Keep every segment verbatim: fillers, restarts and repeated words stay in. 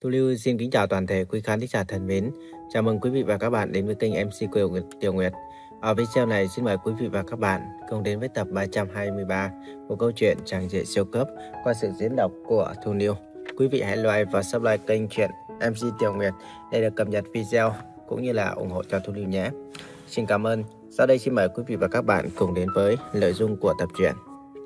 Thu Lưu xin kính chào toàn thể quý khán thính giả thân mến. Chào mừng quý vị và các bạn đến với kênh em xê Kiều Nguyệt Tiểu Nguyệt. Ở video này xin mời quý vị và các bạn cùng đến với tập ba trăm hai mươi ba của câu chuyện Chàng Rể Siêu Cấp qua sự diễn đọc của Thu Lưu. Quý vị hãy like và subscribe kênh truyện em xê Tiểu Nguyệt để được cập nhật video cũng như là ủng hộ cho Thu Lưu nhé. Xin cảm ơn. Sau đây xin mời quý vị và các bạn cùng đến với nội dung của tập truyện.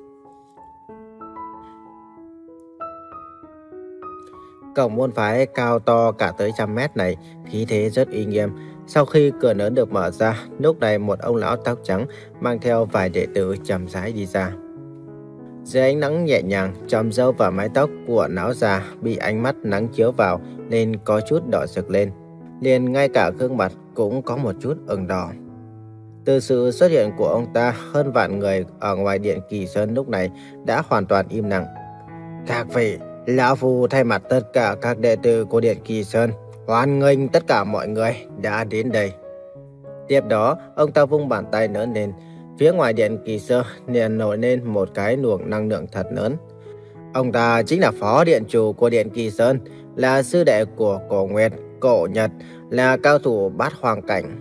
Cổng môn phái cao to cả tới trăm mét này, khí thế rất uy nghiêm. Sau khi cửa lớn được mở ra, lúc này một ông lão tóc trắng mang theo vài đệ tử chậm rãi đi ra. Dưới ánh nắng nhẹ nhàng, chòm râu và mái tóc của lão già bị ánh mắt nắng chiếu vào nên có chút đỏ rực lên. Liền ngay cả gương mặt cũng có một chút ửng đỏ. Từ sự xuất hiện của ông ta, hơn vạn người ở ngoài điện Kỳ Sơn lúc này đã hoàn toàn im lặng. Các vị, lão phu thay mặt tất cả các đệ tử của điện Kỳ Sơn hoan nghênh tất cả mọi người đã đến đây. Tiếp đó, ông ta vung bàn tay lớn lên, phía ngoài điện Kỳ Sơn liền nổi lên một cái luồng năng lượng thật lớn. Ông ta chính là phó điện chủ của điện Kỳ Sơn, là sư đệ của Cổ Nguyệt, Cổ Nhật, là cao thủ bát hoàng cảnh.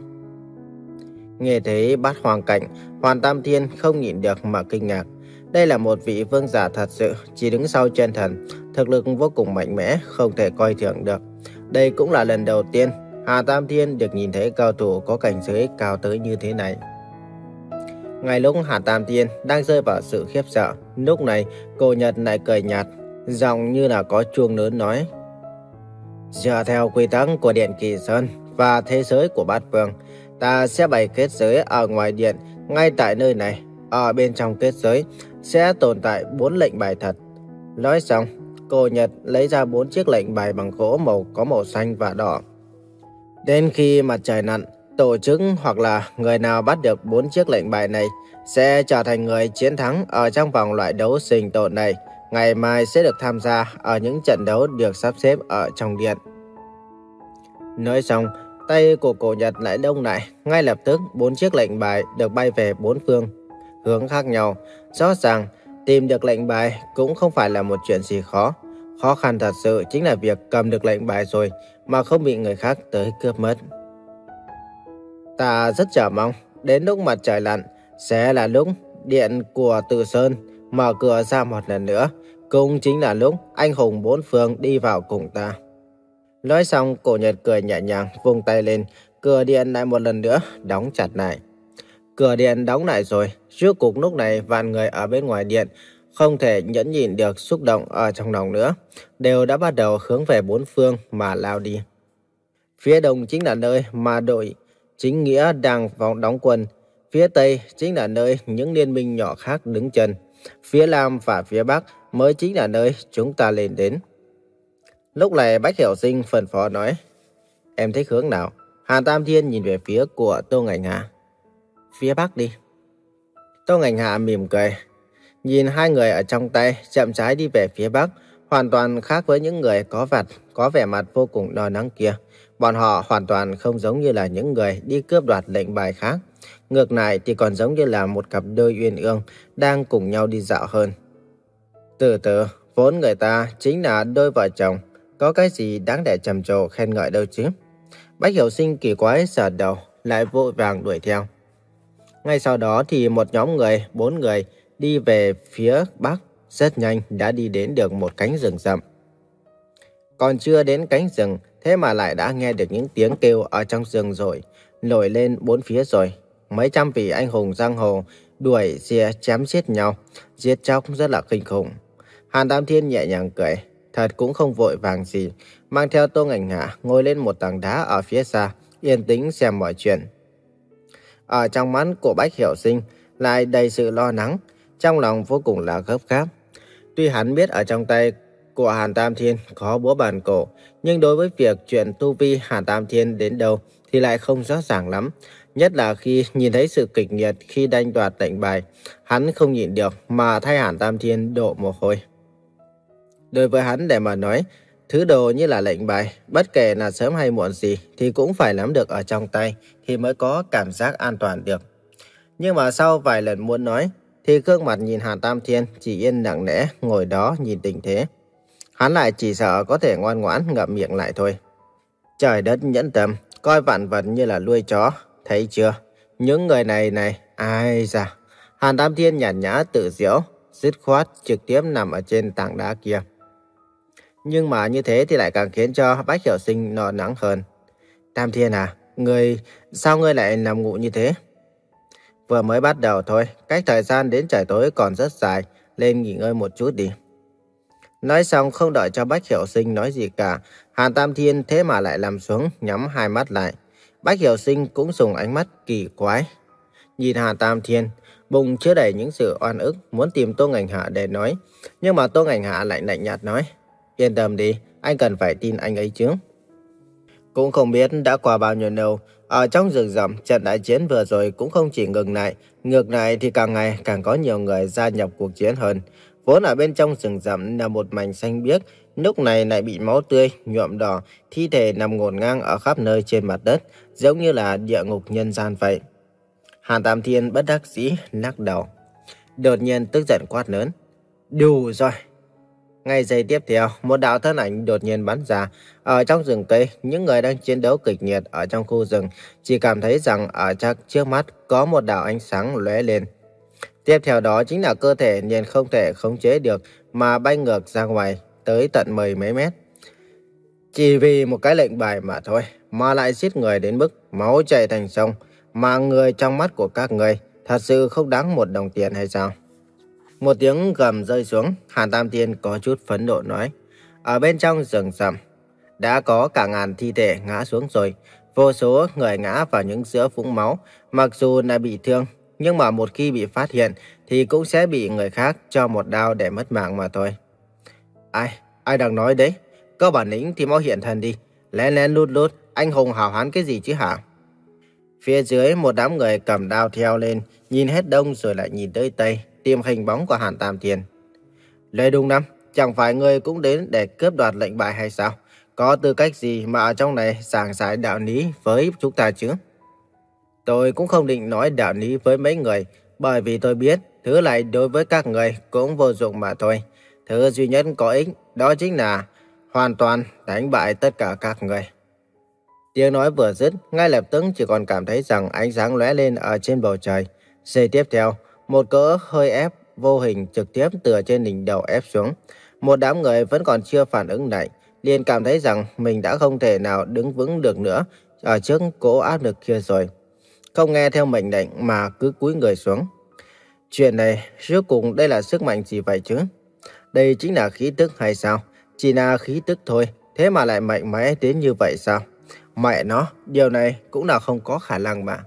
Nghe thấy bát hoàng cảnh, Hoàn Tam Thiên không nhịn được mà kinh ngạc. Đây là một vị vương giả thật sự, chỉ đứng sau chân thần, thực lực vô cùng mạnh mẽ, không thể coi thường được. Đây cũng là lần đầu tiên Hà Tam Thiên được nhìn thấy cao thủ có cảnh giới cao tới như thế này. Ngay lúc Hà Tam Thiên đang rơi vào sự khiếp sợ, lúc này Cổ Nhật lại cười nhạt, giọng như là có chuông lớn nói: dựa theo quy tắc của điện Kỳ Sơn và thế giới của bát vương, ta sẽ bày kết giới ở ngoài điện, ngay tại nơi này. Ở bên trong kết giới sẽ tồn tại bốn lệnh bài thật. Nói xong, Cổ Nhật lấy ra bốn chiếc lệnh bài bằng gỗ màu có màu xanh và đỏ. Đến khi mặt trời lặn, tổ chức hoặc là người nào bắt được bốn chiếc lệnh bài này sẽ trở thành người chiến thắng ở trong vòng loại đấu sinh tồn này. Ngày mai sẽ được tham gia ở những trận đấu được sắp xếp ở trong điện. Nói xong, tay của Cổ Nhật lại đông lại, ngay lập tức bốn chiếc lệnh bài được bay về bốn phương hướng khác nhau. Rõ ràng tìm được lệnh bài cũng không phải là một chuyện gì khó. Khó khăn thật sự chính là việc cầm được lệnh bài rồi mà không bị người khác tới cướp mất. Ta rất chờ mong đến lúc mặt trời lặn sẽ là lúc điện của Từ Sơn mở cửa ra một lần nữa, cũng chính là lúc anh hùng bốn phương đi vào cùng ta. Nói xong, Cổ Nhật cười nhẹ nhàng vung tay lên, cửa điện lại một lần nữa đóng chặt lại. Cửa điện đóng lại rồi, rốt cuộc lúc này vạn người ở bên ngoài điện không thể nhẫn nhịn được xúc động ở trong lòng nữa, đều đã bắt đầu hướng về bốn phương mà lao đi. Phía đông chính là nơi mà đội chính nghĩa đang vòng đóng quân, phía tây chính là nơi những liên minh nhỏ khác đứng chân, phía nam và phía bắc mới chính là nơi chúng ta lên đến. Lúc này Bách Hiểu Sinh phân phó nói: em thích hướng nào? Hà Tam Thiên nhìn về phía của Tô Ngạnh Hạ. Phía bắc đi. Tô Ngạnh Hạ mỉm cười, nhìn hai người ở trong tay chậm rãi đi về phía bắc, hoàn toàn khác với những người có vặt, có vẻ mặt vô cùng lo lắng kia. Bọn họ hoàn toàn không giống như là những người đi cướp đoạt lệnh bài khác. Ngược lại thì còn giống như là một cặp đôi uyên ương đang cùng nhau đi dạo hơn. Từ từ, vốn người ta chính là đôi vợ chồng, có cái gì đáng để trầm trồ khen ngợi đâu chứ. Bách Hiểu Sinh kỳ quái sờ đầu, lại vội vàng đuổi theo. Ngay sau đó thì một nhóm người, bốn người đi về phía bắc, rất nhanh đã đi đến được một cánh rừng rậm. Còn chưa đến cánh rừng, thế mà lại đã nghe được những tiếng kêu ở trong rừng rồi, nổi lên bốn phía rồi. Mấy trăm vị anh hùng giang hồ đuổi xìa chém giết nhau, giết chóc rất là kinh khủng. Hàn Tam Thiên nhẹ nhàng cười, thật cũng không vội vàng gì, mang theo Tô Ngạnh Hạ ngồi lên một tảng đá ở phía xa, yên tĩnh xem mọi chuyện. Ở trong mắt của Bách Hiểu Sinh lại đầy sự lo lắng, trong lòng vô cùng là gấp gáp. Tuy hắn biết ở trong tay của Hàn Tam Thiên có búa bàn cổ, nhưng đối với việc chuyện tu vi Hàn Tam Thiên đến đâu thì lại không rõ ràng lắm. Nhất là khi nhìn thấy sự kịch liệt khi đanh đoạt lệnh bài, hắn không nhịn được mà thay Hàn Tam Thiên đổ mồ hôi. Đối với hắn để mà nói, thứ đồ như là lệnh bài, bất kể là sớm hay muộn gì thì cũng phải nắm được ở trong tay thì mới có cảm giác an toàn được. Nhưng mà sau vài lần muốn nói thì gương mặt nhìn Hàn Tam Thiên chỉ yên lặng lẽ ngồi đó nhìn tình thế. Hắn lại chỉ sợ có thể ngoan ngoãn ngậm miệng lại thôi. Trời đất nhẫn tâm, coi vạn vật như là nuôi chó, thấy chưa? Những người này này, ai da. Hàn Tam Thiên nhàn nhã tự giễu, dứt khoát trực tiếp nằm ở trên tảng đá kia. Nhưng mà như thế thì lại càng khiến cho Bách Hiểu Sinh lo lắng hơn. Tam Thiên à, người, sao ngươi lại nằm ngủ như thế? Vừa mới bắt đầu thôi, cách thời gian đến trời tối còn rất dài, lên nghỉ ngơi một chút đi. Nói xong không đợi cho Bách Hiểu Sinh nói gì cả, Hàn Tam Thiên thế mà lại nằm xuống nhắm hai mắt lại. Bách Hiểu Sinh cũng dùng ánh mắt kỳ quái nhìn Hàn Tam Thiên, bụng chứa đầy những sự oan ức muốn tìm Tô Ngành Hạ để nói, nhưng mà Tô Ngành Hạ lại lạnh nhạt nói: yên tâm đi, anh cần phải tin anh ấy chứ. Cũng không biết đã qua bao nhiêu lâu, ở trong rừng rậm trận đại chiến vừa rồi cũng không chỉ ngừng lại, ngược lại thì càng ngày càng có nhiều người gia nhập cuộc chiến hơn. Vốn ở bên trong rừng rậm là một mảnh xanh biếc, lúc này lại bị máu tươi nhuộm đỏ, thi thể nằm ngổn ngang ở khắp nơi trên mặt đất, giống như là địa ngục nhân gian vậy. Hàn Tam Thiên bất đắc dĩ lắc đầu, đột nhiên tức giận quát lớn: đủ rồi! Ngay giây tiếp theo, một đạo thân ảnh đột nhiên bắn ra. Ở trong rừng cây, những người đang chiến đấu kịch liệt ở trong khu rừng chỉ cảm thấy rằng ở chắc trước mắt có một đạo ánh sáng lóe lên. Tiếp theo đó chính là cơ thể liền không thể khống chế được mà bay ngược ra ngoài tới tận mười mấy mét. Chỉ vì một cái lệnh bài mà thôi mà lại giết người đến mức máu chảy thành sông, mà người trong mắt của các người thật sự không đáng một đồng tiền hay sao? Một tiếng gầm rơi xuống, Hàn Tam Thiên có chút phẫn nộ nói: ở bên trong rừng rậm đã có cả ngàn thi thể ngã xuống rồi, vô số người ngã vào những giữa vũng máu, mặc dù là bị thương, nhưng mà một khi bị phát hiện thì cũng sẽ bị người khác cho một đao để mất mạng mà thôi. Ai, ai đang nói đấy? Có bản lĩnh thì mau hiện thân đi, lén lén lút lút, anh hùng hào hán cái gì chứ hả? Phía dưới một đám người cầm đao theo lên, nhìn hết đông rồi lại nhìn tới tây, tìm hình bóng của Hàn Tam Thiên. Lê Đung Năm, chẳng phải ngươi cũng đến để cướp đoạt lệnh bài hay sao? Có tư cách gì mà ở trong này giảng giải đạo lý với chúng ta chứ? Tôi cũng không định nói đạo lý với mấy người, bởi vì tôi biết thứ này đối với các người cũng vô dụng mà thôi. Thứ duy nhất có ích đó chính là hoàn toàn đánh bại tất cả các người. Tiếng nói vừa dứt, ngay lập tức chỉ còn cảm thấy rằng ánh sáng lóe lên ở trên bầu trời. Giây tiếp theo, một cỡ hơi ép vô hình trực tiếp từ trên đỉnh đầu ép xuống. Một đám người vẫn còn chưa phản ứng lại, liền cảm thấy rằng mình đã không thể nào đứng vững được nữa ở trước cỗ áp lực kia rồi. Không nghe theo mệnh lệnh mà cứ cúi người xuống. Chuyện này, rốt cuộc đây là sức mạnh gì vậy chứ? Đây chính là khí tức hay sao? Chỉ là khí tức thôi, thế mà lại mạnh mẽ đến như vậy sao? Mẹ nó, điều này cũng là không có khả năng mà.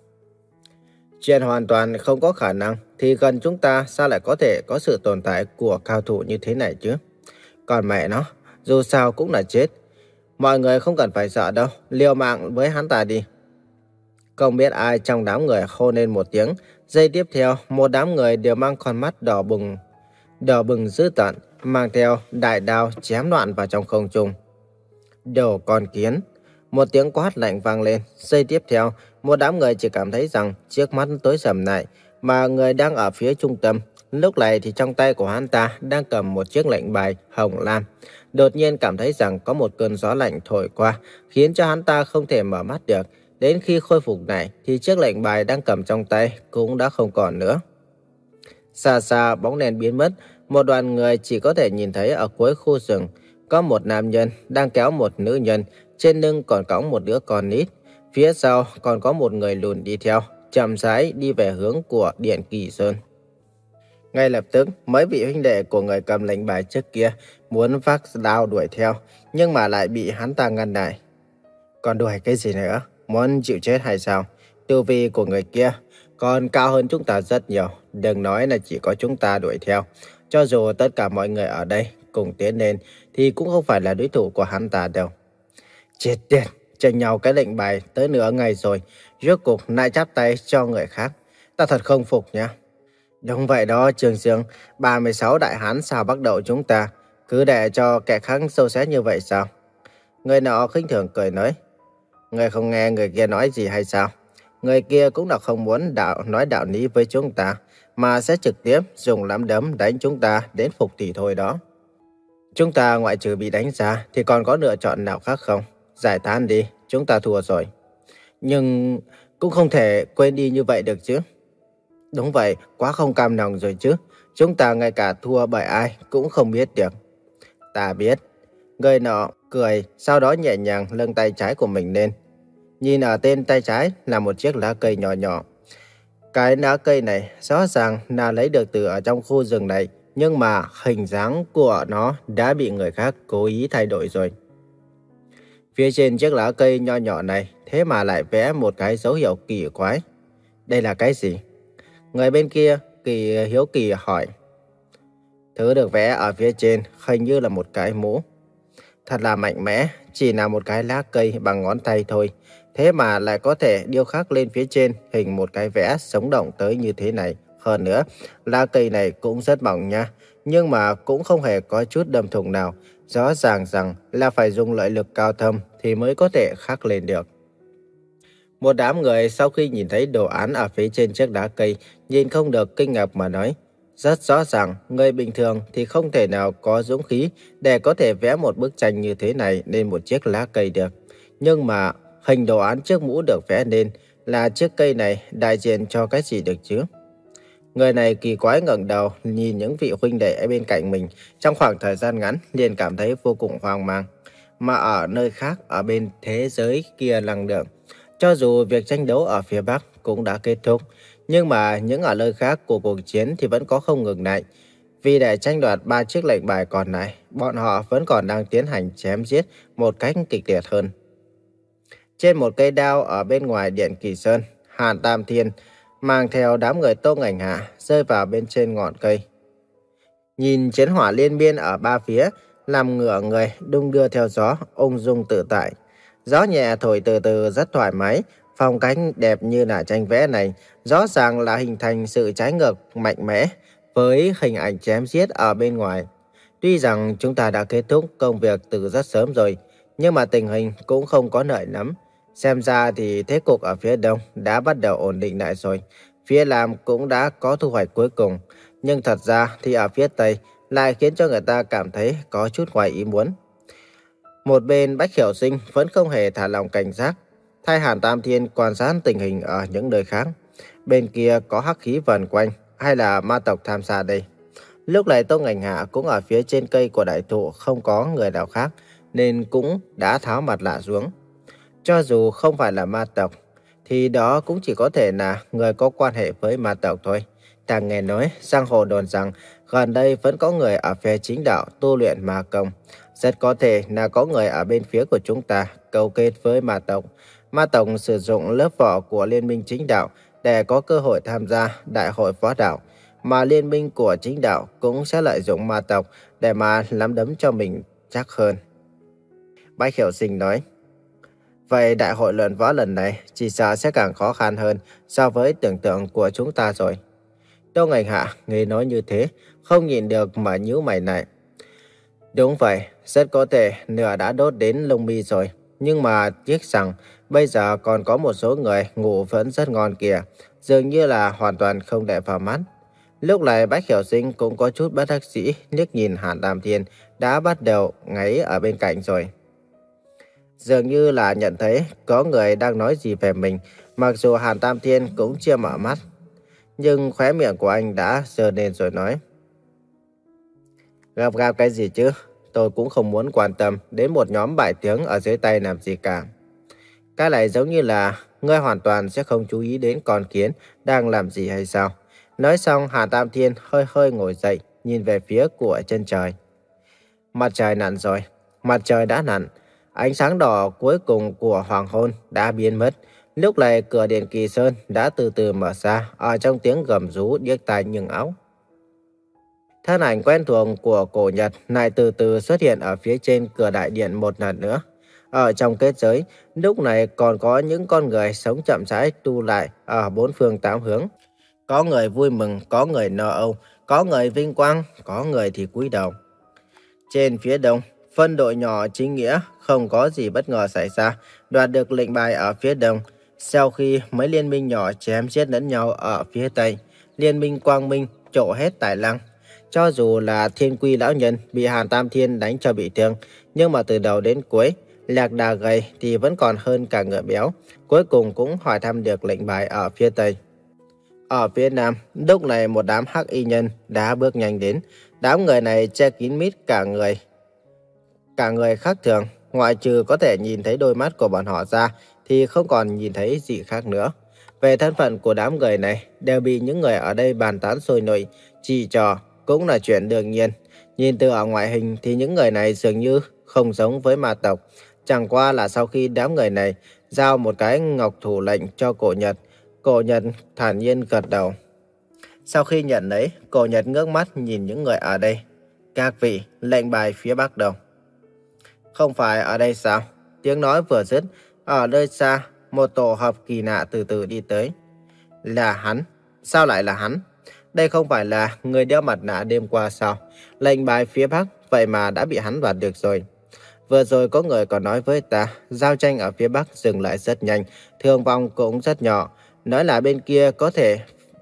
Chuyện hoàn toàn không có khả năng thì gần chúng ta sao lại có thể có sự tồn tại của cao thủ như thế này chứ? Còn mẹ nó, dù sao cũng là chết. Mọi người không cần phải sợ đâu, liều mạng với hắn ta đi. Không biết ai trong đám người hô lên một tiếng. Giây tiếp theo, một đám người đều mang con mắt đỏ bừng, đỏ bừng dữ tợn, mang theo đại đao chém loạn vào trong không trung. Đồ con kiến! Một tiếng quát lạnh vang lên. Giây tiếp theo, một đám người chỉ cảm thấy rằng trước mắt tối sầm lại, mà người đang ở phía trung tâm. Lúc này thì trong tay của hắn ta đang cầm một chiếc lệnh bài hồng lam. Đột nhiên cảm thấy rằng có một cơn gió lạnh thổi qua, khiến cho hắn ta không thể mở mắt được. Đến khi khôi phục lại thì chiếc lệnh bài đang cầm trong tay cũng đã không còn nữa. Xa xa bóng đèn biến mất, một đoàn người chỉ có thể nhìn thấy ở cuối khu rừng có một nam nhân đang kéo một nữ nhân, trên lưng còn cõng một đứa con nít. Phía sau còn có một người lùn đi theo, chậm rãi đi về hướng của Điện Kỳ Sơn. Ngay lập tức, mấy vị huynh đệ của người cầm lệnh bài trước kia muốn vác đao đuổi theo, nhưng mà lại bị hắn ta ngăn lại. Còn đuổi cái gì nữa? Muốn chịu chết hay sao? Tu vi của người kia còn cao hơn chúng ta rất nhiều. Đừng nói là chỉ có chúng ta đuổi theo. Cho dù tất cả mọi người ở đây cùng tiến lên thì cũng không phải là đối thủ của hắn ta đâu. Chết tiệt, tranh nhau cái lệnh bài tới nửa ngày rồi, rốt cuộc lại chắp tay cho người khác. Ta thật không phục nha. Đúng vậy đó Trương Dương, ba mươi sáu đại hán sao bắt đầu chúng ta, cứ để cho kẻ khác sâu xé như vậy sao? Người nọ khinh thường cười nói. Người không nghe người kia nói gì hay sao? Người kia cũng là không muốn đạo nói đạo lý với chúng ta, mà sẽ trực tiếp dùng nắm đấm đánh chúng ta đến phục thì thôi đó. Chúng ta ngoại trừ bị đánh giá thì còn có lựa chọn nào khác không? Giải tán đi, chúng ta thua rồi. Nhưng cũng không thể quên đi như vậy được chứ. Đúng vậy, quá không cam lòng rồi chứ. Chúng ta ngay cả thua bởi ai cũng không biết được. Ta biết. Người nọ cười, sau đó nhẹ nhàng nâng tay trái của mình lên. Nhìn ở tên tay trái là một chiếc lá cây nhỏ nhỏ. Cái lá cây này rõ ràng là lấy được từ ở trong khu rừng này, nhưng mà hình dáng của nó đã bị người khác cố ý thay đổi rồi. Phía trên chiếc lá cây nho nhỏ này thế mà lại vẽ một cái dấu hiệu kỳ quái. Đây là cái gì? Người bên kia kỳ hiếu kỳ hỏi. Thứ được vẽ ở phía trên hình như là một cái mũ. Thật là mạnh mẽ, chỉ là một cái lá cây bằng ngón tay thôi. Thế mà lại có thể điêu khắc lên phía trên hình một cái vẽ sống động tới như thế này. Hơn nữa, lá cây này cũng rất mỏng nha, nhưng mà cũng không hề có chút đâm thủng nào. Rõ ràng rằng là phải dùng lợi lực cao thâm thì mới có thể khắc lên được. Một đám người sau khi nhìn thấy đồ án ở phía trên chiếc lá cây, nhìn không được kinh ngạc mà nói. Rất rõ ràng, người bình thường thì không thể nào có dũng khí để có thể vẽ một bức tranh như thế này lên một chiếc lá cây được. Nhưng mà hình đồ án chiếc mũ được vẽ lên là chiếc cây này đại diện cho cái gì được chứ? Người này kỳ quái ngẩng đầu nhìn những vị huynh đệ ở bên cạnh mình, trong khoảng thời gian ngắn liền cảm thấy vô cùng hoang mang. Mà ở nơi khác, ở bên thế giới kia năng lượng, cho dù việc tranh đấu ở phía Bắc cũng đã kết thúc, nhưng mà những ở nơi khác của cuộc chiến thì vẫn có không ngừng lại. Vì để tranh đoạt ba chiếc lệnh bài còn lại, bọn họ vẫn còn đang tiến hành chém giết một cách kịch liệt hơn. Trên một cây đao ở bên ngoài điện Kỳ Sơn, Hàn Tam Thiên mang theo đám người Tô Ngành Hạ rơi vào bên trên ngọn cây. Nhìn chiến hỏa liên miên ở ba phía, làm ngửa người đung đưa theo gió, ung dung tự tại. Gió nhẹ thổi từ từ rất thoải mái, phong cảnh đẹp như là tranh vẽ này rõ ràng là hình thành sự trái ngược mạnh mẽ với hình ảnh chém giết ở bên ngoài. Tuy rằng chúng ta đã kết thúc công việc từ rất sớm rồi, nhưng mà tình hình cũng không có lợi lắm. Xem ra thì thế cục ở phía đông đã bắt đầu ổn định lại rồi. Phía nam cũng đã có thu hoạch cuối cùng. Nhưng thật ra thì ở phía tây lại khiến cho người ta cảm thấy có chút ngoài ý muốn. Một bên Bách Hiểu Sinh vẫn không hề thả lòng cảnh giác, thay Hàn Tam Thiên quan sát tình hình ở những nơi khác. Bên kia có hắc khí vần quanh hay là ma tộc tham gia đây? Lúc này Tô Ngành Hạ cũng ở phía trên cây của đại thụ, không có người nào khác nên cũng đã tháo mặt nạ xuống. Cho dù không phải là ma tộc thì đó cũng chỉ có thể là người có quan hệ với ma tộc thôi. Ta nghe nói giang hồ đồn rằng gần đây vẫn có người ở phe chính đạo tu luyện ma công. Rất có thể là có người ở bên phía của chúng ta câu kết với ma tộc. Ma tộc sử dụng lớp vỏ của liên minh chính đạo để có cơ hội tham gia đại hội võ đạo. Mà liên minh của chính đạo cũng sẽ lợi dụng ma tộc để mà nắm đấm cho mình chắc hơn. Bách Hiểu Sinh nói. Vậy đại hội luận võ lần này chỉ sợ sẽ càng khó khăn hơn so với tưởng tượng của chúng ta rồi. Tô Ngành Hạ nghe nói như thế, không nhìn được mà nhíu mày lại. Đúng vậy, rất có thể nửa đã đốt đến lông mi rồi. Nhưng mà tiếc rằng bây giờ còn có một số người ngủ vẫn rất ngon kìa, dường như là hoàn toàn không để vào mắt. Lúc này Bách Hiểu Sinh cũng có chút bất đắc dĩ liếc nhìn Hàn Tam Thiên đã bắt đầu ngáy ở bên cạnh rồi. Dường như là nhận thấy có người đang nói gì về mình, mặc dù Hàn Tam Thiên cũng chưa mở mắt. Nhưng khóe miệng của anh đã giơ lên rồi nói. Gặp gáp cái gì chứ? Tôi cũng không muốn quan tâm đến một nhóm bại tướng ở dưới tay làm gì cả. Cái này giống như là ngươi hoàn toàn sẽ không chú ý đến con kiến đang làm gì hay sao? Nói xong Hàn Tam Thiên hơi hơi ngồi dậy, nhìn về phía của chân trời. Mặt trời lặn rồi, mặt trời đã lặn. Ánh sáng đỏ cuối cùng của hoàng hôn đã biến mất. Lúc này cửa điện Kỳ Sơn đã từ từ mở ra ở trong tiếng gầm rú điếc tai nhức óc. Thân ảnh quen thuộc của cổ Nhật lại từ từ xuất hiện ở phía trên cửa đại điện một lần nữa. Ở trong kết giới, lúc này còn có những con người sống chậm rãi tu lại ở bốn phương tám hướng. Có người vui mừng, có người lo âu, có người vinh quang, có người thì cúi đầu. Trên phía đông, phân đội nhỏ chính nghĩa không có gì bất ngờ xảy ra, đoạt được lệnh bài ở phía đông. Sau khi mấy liên minh nhỏ chém giết lẫn nhau ở phía tây, liên minh Quang Minh trổ hết tài năng. Cho dù là Thiên Quy lão nhân bị Hàn Tam Thiên đánh cho bị thương, nhưng mà từ đầu đến cuối, lạc đà gầy thì vẫn còn hơn cả ngựa béo. Cuối cùng cũng hỏi thăm được lệnh bài ở phía tây. Ở phía nam, lúc này một đám hắc y nhân đã bước nhanh đến. Đám người này che kín mít cả người, cả người khác thường, ngoại trừ có thể nhìn thấy đôi mắt của bọn họ ra thì không còn nhìn thấy gì khác nữa. Về thân phận của đám người này đều bị những người ở đây bàn tán sôi nổi, chỉ trò cũng là chuyện đương nhiên. Nhìn từ ở ngoại hình thì những người này dường như không giống với ma tộc. Chẳng qua là sau khi đám người này giao một cái ngọc thủ lệnh cho Cổ Nhật, Cổ Nhật thản nhiên gật đầu. Sau khi nhận lấy, Cổ Nhật ngước mắt nhìn những người ở đây. Các vị, lệnh bài phía bắc đâu? Không phải ở đây sao? Tiếng nói vừa dứt, ở nơi xa, một tổ hợp kỳ lạ từ từ đi tới. Là hắn? Sao lại là hắn? Đây không phải là người đeo mặt nạ đêm qua sao? Lệnh bài phía bắc, vậy mà đã bị hắn đoạt được rồi. Vừa rồi có người còn nói với ta, giao tranh ở phía bắc dừng lại rất nhanh, thương vong cũng rất nhỏ. Nói là bên kia có thể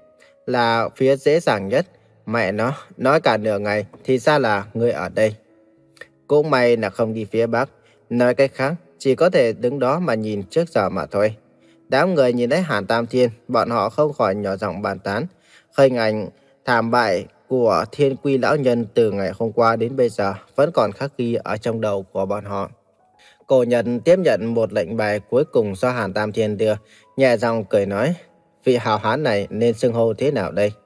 là phía dễ dàng nhất. Mẹ nó, nói cả nửa ngày thì ra là người ở đây. Cũng may là không đi phía bắc. Nói cách khác, chỉ có thể đứng đó mà nhìn trước giờ mà thôi. Đám người nhìn thấy Hàn Tam Thiên, bọn họ không khỏi nhỏ giọng bàn tán. Hình ảnh thảm bại của Thiên Quy lão nhân từ ngày hôm qua đến bây giờ vẫn còn khắc ghi ở trong đầu của bọn họ. Cổ Nhật tiếp nhận một lệnh bài cuối cùng do Hàn Tam Thiên đưa, nhẹ giọng cười nói, vị hào hán này nên xưng hô thế nào đây?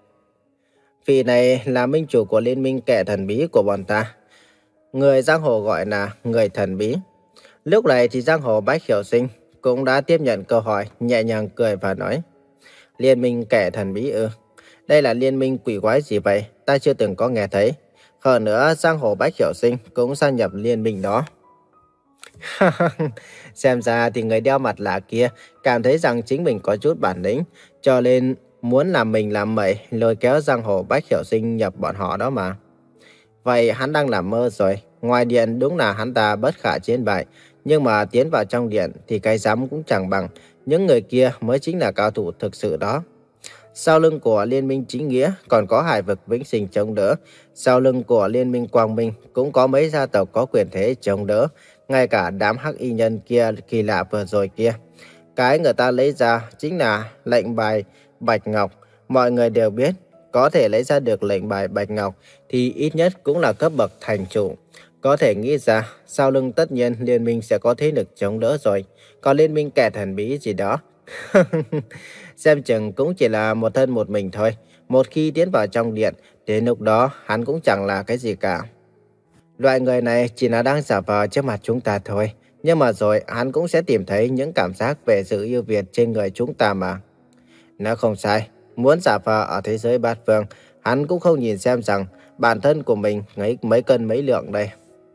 Vị này là minh chủ của liên minh kẻ thần bí của bọn ta. Người giang hồ gọi là người thần bí. Lúc này thì giang hồ Bách Hiểu Sinh cũng đã tiếp nhận câu hỏi, nhẹ nhàng cười và nói, liên minh kẻ thần bí ư? Đây là liên minh quỷ quái gì vậy? Ta chưa từng có nghe thấy. Hơn nữa, giang hồ Bách Hiểu Sinh cũng gia nhập liên minh đó. Xem ra thì người đeo mặt lạ kia cảm thấy rằng chính mình có chút bản lĩnh, cho nên muốn làm mình làm mẩy, lôi kéo giang hồ Bách Hiểu Sinh nhập bọn họ đó mà. Vậy hắn đang làm mơ rồi. Ngoài điện đúng là hắn ta bất khả chiến bại, nhưng mà tiến vào trong điện thì cái dám cũng chẳng bằng. Những người kia mới chính là cao thủ thực sự đó. Sau lưng của Liên minh Chính Nghĩa còn có Hải vực Vĩnh Sinh chống đỡ. Sau lưng của Liên minh Quang Minh cũng có mấy gia tộc có quyền thế chống đỡ. Ngay cả đám hắc y nhân kia kỳ lạ vừa rồi kia. Cái người ta lấy ra chính là lệnh bài Bạch Ngọc. Mọi người đều biết, có thể lấy ra được lệnh bài Bạch Ngọc thì ít nhất cũng là cấp bậc thành chủ. Có thể nghĩ ra, sau lưng tất nhiên liên minh sẽ có thế lực chống đỡ rồi. Còn liên minh kẻ thần bí gì đó, xem chừng cũng chỉ là một thân một mình thôi. Một khi tiến vào trong điện, đến lúc đó hắn cũng chẳng là cái gì cả. Loại người này chỉ là đang giả vờ trước mặt chúng ta thôi. Nhưng mà rồi hắn cũng sẽ tìm thấy những cảm giác về sự ưu việt trên người chúng ta mà. Nó không sai, muốn giả vờ ở thế giới bát phương, hắn cũng không nhìn xem rằng bản thân của mình ấy mấy cân mấy lượng đây.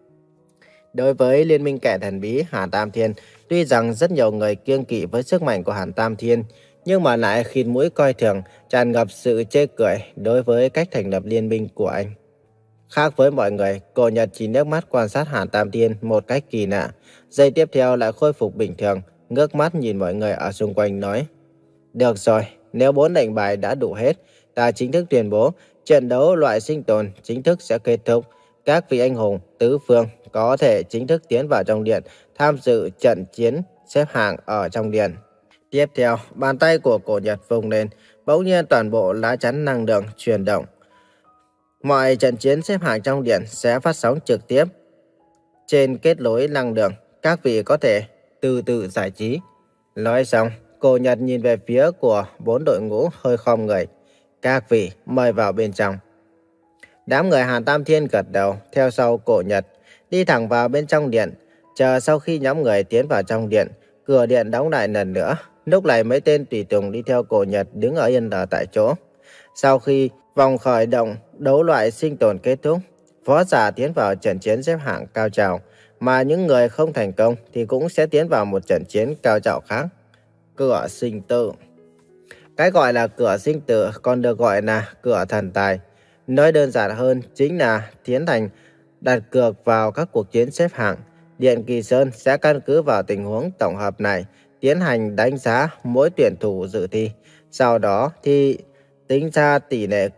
Đối với liên minh kẻ thần bí Hàn Tam Thiên, tuy rằng rất nhiều người kiêng kỵ với sức mạnh của Hàn Tam Thiên, nhưng mà lại khịt mũi coi thường, tràn ngập sự chê cười đối với cách thành lập liên minh của anh. Khác với mọi người, Cổ Nhật chỉ nước mắt quan sát Hàn Tam Thiên một cách kỳ lạ. Giây tiếp theo lại khôi phục bình thường, ngước mắt nhìn mọi người ở xung quanh nói, được rồi, nếu bốn lệnh bài đã đủ hết, ta chính thức tuyên bố trận đấu loại sinh tồn chính thức sẽ kết thúc. Các vị anh hùng tứ phương có thể chính thức tiến vào trong điện, tham dự trận chiến xếp hạng ở trong điện. Tiếp theo, bàn tay của Cổ Nhật vung lên, bỗng nhiên toàn bộ lá chắn năng lượng chuyển động. Mọi trận chiến xếp hạng trong điện sẽ phát sóng trực tiếp trên kết nối năng lượng. Các vị có thể từ từ giải trí. Nói xong, Cổ Nhật nhìn về phía của bốn đội ngũ hơi khom người. Các vị mời vào bên trong. Đám người Hàn Tam Thiên gật đầu, theo sau Cổ Nhật, đi thẳng vào bên trong điện. Chờ sau khi nhóm người tiến vào trong điện, cửa điện đóng lại lần nữa. Lúc này mấy tên tùy tùng đi theo Cổ Nhật đứng ở yên ở tại chỗ. Sau khi vòng khởi động đấu loại sinh tồn kết thúc, võ giả tiến vào trận chiến xếp hạng cao trào, mà những người không thành công thì cũng sẽ tiến vào một trận chiến cao trào khác. Cửa sinh tử. Cái gọi là cửa sinh tử còn được gọi là cửa thần tài. Nói đơn giản hơn chính là tiến hành đặt cược vào các cuộc chiến xếp hạng. Điện Kỳ Sơn sẽ căn cứ vào tình huống tổng hợp này tiến hành đánh giá mỗi tuyển thủ dự thi. Sau đó thì tính ra tỷ lệ cược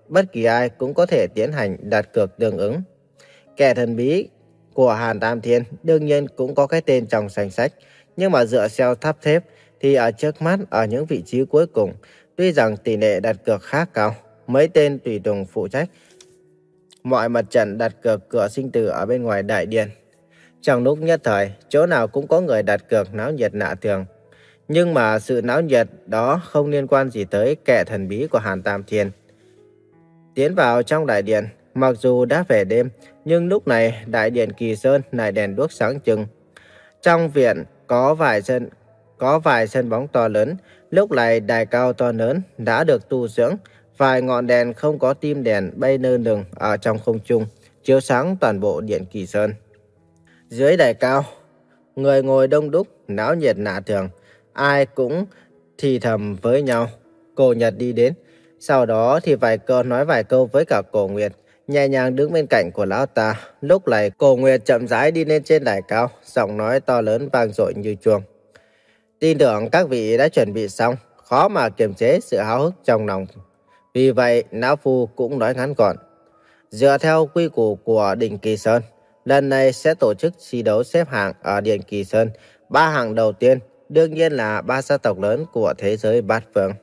bất kỳ ai cũng có thể tiến hành đặt cược tương ứng. Kẻ thần bí của Hàn Tam Thiên đương nhiên cũng có cái tên trong danh sách, nhưng mà dựa theo tháp thép thì ở trước mắt ở những vị trí cuối cùng, tuy rằng tỷ lệ đặt cược khá cao, mấy tên tùy tùng phụ trách mọi mặt trận đặt cược cửa sinh tử ở bên ngoài đại điện. Trong lúc nhất thời, chỗ nào cũng có người đặt cược náo nhiệt lạ thường. Nhưng mà sự náo nhiệt đó không liên quan gì tới kẻ thần bí của Hàn Tam Thiên. Tiến vào trong đại điện, mặc dù đã về đêm, nhưng lúc này đại điện Kỳ Sơn lại đèn đuốc sáng trưng. Trong viện có vài sân có vài sân bóng to lớn, lúc này đài cao to lớn đã được tu dưỡng, vài ngọn đèn không có tim đèn bay lơ lửng ở trong không trung, chiếu sáng toàn bộ điện Kỳ Sơn. Dưới đài cao, người ngồi đông đúc, náo nhiệt lạ thường, ai cũng thì thầm với nhau. Cổ Nhật đi đến, sau đó thì vài câu nói vài câu với cả Cổ Nguyệt, nhẹ nhàng đứng bên cạnh của lão ta. Lúc này Cổ Nguyệt chậm rãi đi lên trên đài cao, giọng nói to lớn vang dội như chuông. Tin tưởng các vị đã chuẩn bị xong, khó mà kiềm chế sự háo hức trong lòng. Vì vậy, lão phu cũng nói ngắn gọn. Dựa theo quy củ của đỉnh Kỳ Sơn, lần này sẽ tổ chức thi đấu xếp hạng ở điện Kỳ Sơn. Ba hạng đầu tiên đương nhiên là ba gia tộc lớn của thế giới bát phương.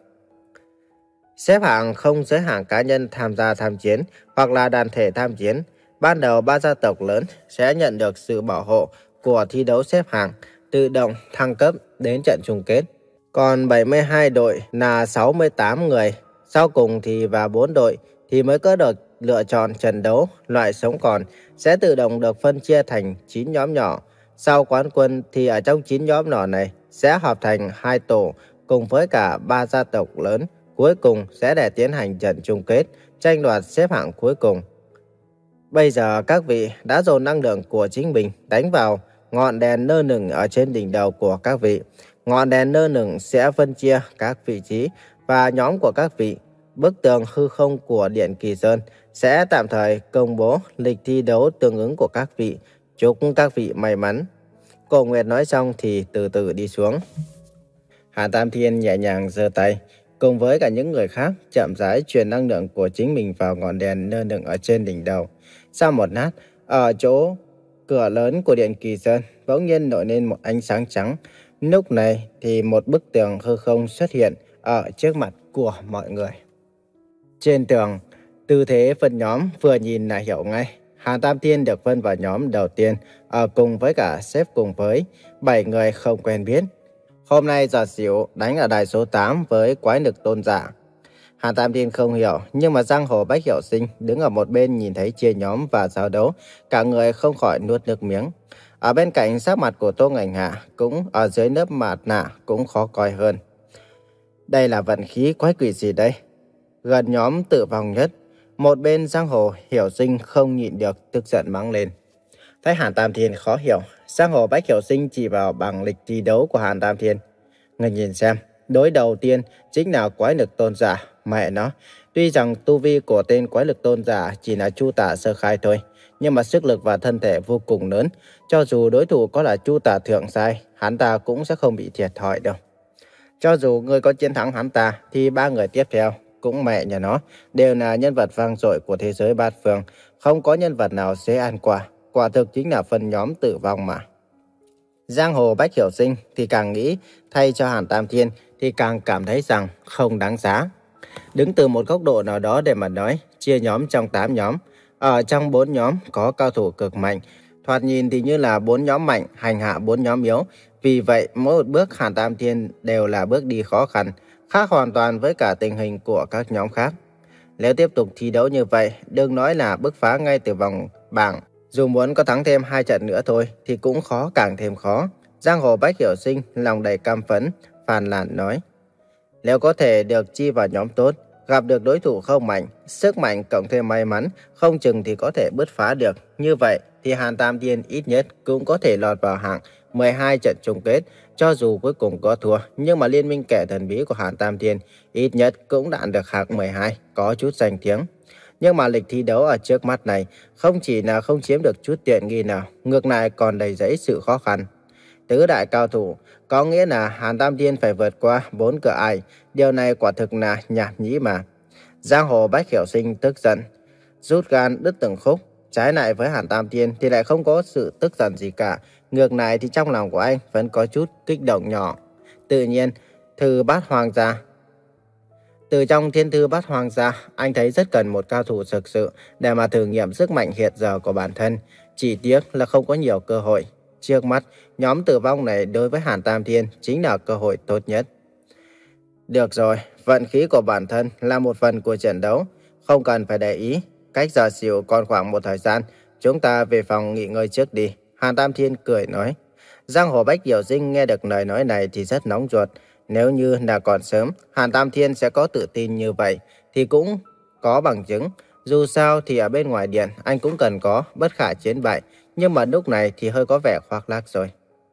Xếp hạng không giới hạn cá nhân tham gia tham chiến hoặc là đoàn thể tham chiến. Ban đầu ba gia tộc lớn sẽ nhận được sự bảo hộ của thi đấu xếp hạng, tự động thăng cấp đến trận chung kết. Còn bảy mươi hai đội là sáu mươi tám người. Sau cùng thì vào bốn đội thì mới có được lựa chọn trận đấu. Loại sống còn sẽ tự động được phân chia thành chín nhóm nhỏ. Sau quán quân thì ở trong chín nhóm nhỏ này sẽ hợp thành hai tổ cùng với cả ba gia tộc lớn. Cuối cùng sẽ để tiến hành trận chung kết, tranh đoạt xếp hạng cuối cùng. Bây giờ các vị đã dồn năng lượng của chính mình đánh vào ngọn đèn lơ lửng ở trên đỉnh đầu của các vị. Ngọn đèn lơ lửng sẽ phân chia các vị trí và nhóm của các vị. Bức tường hư không của điện Kỳ Sơn sẽ tạm thời công bố lịch thi đấu tương ứng của các vị. Chúc các vị may mắn. Cổ Nguyệt nói xong thì từ từ đi xuống. Hàn Tam Thiên nhẹ nhàng giơ tay, cùng với cả những người khác chậm rãi truyền năng lượng của chính mình vào ngọn đèn lơ lửng ở trên đỉnh đầu. Sau một lát, ở chỗ cửa lớn của điện Kỳ Sơn bỗng nhiên nổi lên một ánh sáng trắng. Lúc này thì một bức tường hư không xuất hiện ở trước mặt của mọi người. Trên tường, tư thế phân nhóm vừa nhìn là hiểu ngay. Hàn Tam Thiên được phân vào nhóm đầu tiên, ở cùng với cả xếp cùng với bảy người không quen biết. Hôm nay Giọt Xỉu đánh ở đài số tám với quái lực tôn giả. Hàn Tam Thiên không hiểu, nhưng mà giang hồ Bách Hiểu Sinh đứng ở một bên nhìn thấy chia nhóm và giao đấu, cả người không khỏi nuốt nước miếng. Ở bên cạnh, sắc mặt của Tô Ngành Hạ cũng ở dưới lớp mặt nạ cũng khó coi hơn. Đây là vận khí quái quỷ gì đây? Gần nhóm tự vòng nhất, một bên giang hồ Hiểu Sinh không nhịn được tức giận mắng lên. Thấy Hàn Tam Thiên khó hiểu, giang hồ Bách Hiểu Sinh chỉ vào bảng lịch thi đấu của Hàn Tam Thiên. Người nhìn xem, đối đầu tiên chính là quái lực tôn giả. Mẹ nó, tuy rằng tu vi của tên quái lực tôn giả chỉ là Chu Tả sơ khai thôi, nhưng mà sức lực và thân thể vô cùng lớn. Cho dù đối thủ có là Chu Tả thượng giai, hắn ta cũng sẽ không bị thiệt thòi đâu. Cho dù người có chiến thắng hắn ta, thì ba người tiếp theo, cũng mẹ nhà nó, đều là nhân vật vang dội của thế giới bát phương. Không có nhân vật nào dễ ăn quả. Quả thực chính là phân nhóm tử vong mà. Giang hồ Bách Hiểu Sinh thì càng nghĩ thay cho Hàn Tam Thiên thì càng cảm thấy rằng không đáng giá. Đứng từ một góc độ nào đó để mà nói, chia nhóm trong tám nhóm. Ở trong bốn nhóm có cao thủ cực mạnh. Thoạt nhìn thì như là bốn nhóm mạnh hành hạ bốn nhóm yếu. Vì vậy mỗi một bước Hàn Tam Thiên đều là bước đi khó khăn, khác hoàn toàn với cả tình hình của các nhóm khác. Nếu tiếp tục thi đấu như vậy, đừng nói là bứt phá ngay từ vòng bảng. Dù muốn có thắng thêm hai trận nữa thôi thì cũng khó càng thêm khó. Giang hồ Bách Hiểu Sinh lòng đầy cam phẫn, phàn nàn nói. Nếu có thể được chi vào nhóm tốt, gặp được đối thủ không mạnh, sức mạnh cộng thêm may mắn, không chừng thì có thể bứt phá được. Như vậy thì Hàn Tam Thiên ít nhất cũng có thể lọt vào hạng mười hai trận chung kết. Cho dù cuối cùng có thua, nhưng mà liên minh kẻ thần bí của Hàn Tam Thiên ít nhất cũng đạt được hạng mười hai, có chút danh tiếng. Nhưng mà lịch thi đấu ở trước mắt này không chỉ là không chiếm được chút tiện nghi nào, ngược lại còn đầy rẫy sự khó khăn. Tứ đại cao thủ, có nghĩa là Hàn Tam Thiên phải vượt qua bốn cửa ải, điều này quả thực là nhảm nhí mà. Giang hồ Bách Hiểu Sinh tức giận, rút gan đứt từng khúc. Trái lại với Hàn Tam Thiên thì lại không có sự tức giận gì cả. Ngược lại thì trong lòng của anh vẫn có chút kích động nhỏ. Tự nhiên, thư bát hoàng gia. Từ trong thiên thư bát hoàng gia, anh thấy rất cần một cao thủ thực sự để mà thử nghiệm sức mạnh hiện giờ của bản thân. Chỉ tiếc là không có nhiều cơ hội. Trước mắt, nhóm tử vong này đối với Hàn Tam Thiên chính là cơ hội tốt nhất. Được rồi, vận khí của bản thân là một phần của trận đấu, không cần phải để ý. Cách giờ xỉu còn khoảng một thời gian, chúng ta về phòng nghỉ ngơi trước đi. Hàn Tam Thiên cười nói. Giang hồ Bách Hiểu Sinh nghe được lời nói này thì rất nóng ruột. Nếu như là còn sớm, Hàn Tam Thiên sẽ có tự tin như vậy, thì cũng có bằng chứng. Dù sao thì ở bên ngoài điện, anh cũng cần có bất khả chiến bại. Nhưng mà lúc này thì hơi có vẻ khoác lác rồi.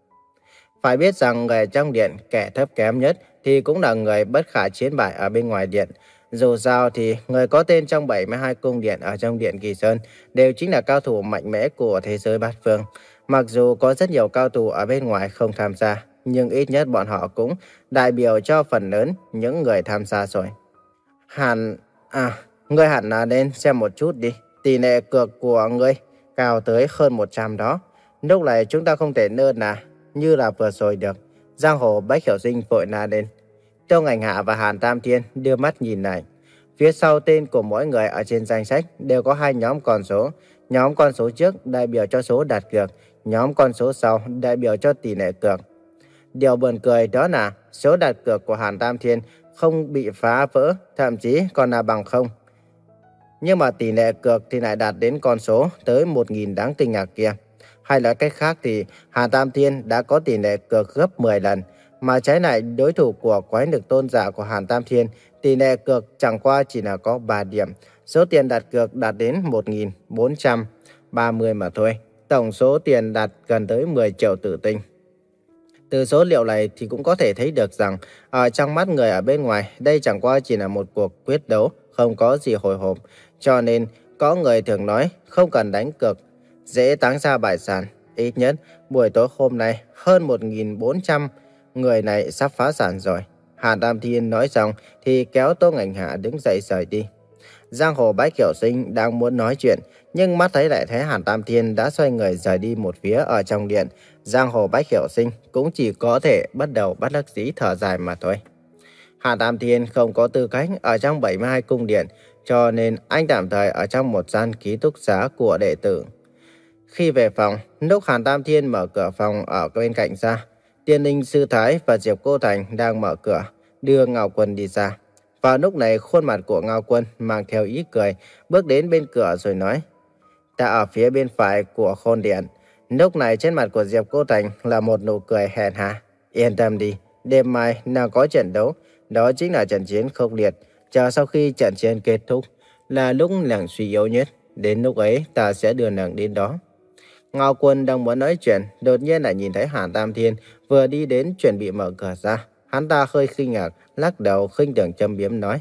Phải biết rằng người trong điện kẻ thấp kém nhất thì cũng là người bất khả chiến bại ở bên ngoài điện. Dù sao thì người có tên trong bảy mươi hai cung điện ở trong điện Kỳ Sơn đều chính là cao thủ mạnh mẽ của thế giới bát phương. Mặc dù có rất nhiều cao thủ ở bên ngoài không tham gia, nhưng ít nhất bọn họ cũng đại biểu cho phần lớn những người tham gia rồi. Hàn... À, ngươi hẳn là nên xem một chút đi. Tỷ lệ cược của ngươi cao tới hơn một trăm đó. Lúc này chúng ta không thể nơ nà như là vừa rồi được. Giang hồ Bách Hiểu Sinh vội la lên. Tô Ngành Hạ và Hàn Tam Thiên đưa mắt nhìn lại. Phía sau tên của mỗi người ở trên danh sách đều có hai nhóm con số. Nhóm con số trước đại biểu cho số đặt cược, nhóm con số sau đại biểu cho tỷ lệ cược. Điều buồn cười đó là số đặt cược của Hàn Tam Thiên không bị phá vỡ, thậm chí còn là bằng không. Nhưng mà tỷ lệ cược thì lại đạt đến con số tới một nghìn đáng kinh ngạc kia. Hay là cách khác thì Hàn Tam Thiên đã có tỷ lệ cược gấp mười lần. Mà trái lại đối thủ của quái lực tôn giả của Hàn Tam Thiên, tỷ lệ cược chẳng qua chỉ là có ba điểm. Số tiền đặt cược đạt đến một nghìn bốn trăm ba mươi mà thôi. Tổng số tiền đặt gần tới mười triệu tử tinh. Từ số liệu này thì cũng có thể thấy được rằng ở trong mắt người ở bên ngoài, đây chẳng qua chỉ là một cuộc quyết đấu, không có gì hồi hộp. Cho nên có người thường nói không cần đánh cược, dễ táng ra bại sản. Ít nhất buổi tối hôm nay hơn một nghìn bốn trăm người này sắp phá sản rồi. Hàn Tam Thiên nói xong thì kéo Tô Ngành Hạ đứng dậy rời đi. Giang hồ Bách Hiểu Sinh đang muốn nói chuyện, nhưng mắt thấy lại thấy Hàn Tam Thiên đã xoay người rời đi một phía ở trong điện. Giang hồ Bách Hiểu Sinh cũng chỉ có thể bắt đầu bất đắc dĩ thở dài mà thôi. Hàn Tam Thiên không có tư cách ở trong bảy mươi hai cung điện, cho nên anh tạm thời ở trong một gian ký túc xá của đệ tử. Khi về phòng, lúc Hàn Tam Thiên mở cửa phòng ở bên cạnh ra, Tiên Linh Sư Thái và Diệp Cô Thành đang mở cửa, đưa Ngao Quân đi ra. Vào lúc này, khuôn mặt của Ngao Quân mang theo ý cười, bước đến bên cửa rồi nói. Ta ở phía bên phải của khôn điện. Lúc này trên mặt của Diệp Cô Thành là một nụ cười hèn hạ. Yên tâm đi, đêm mai nào có trận đấu, đó chính là trận chiến khốc liệt. Chờ sau khi trận chiến kết thúc, là lúc nàng suy yếu nhất. Đến lúc ấy ta sẽ đưa nàng đến đó. Ngao Quân đang muốn nói chuyện, đột nhiên lại nhìn thấy Hàn Tam Thiên vừa đi đến chuẩn bị mở cửa ra. Hắn ta hơi kinh ngạc, lắc đầu khinh thường châm biếm nói.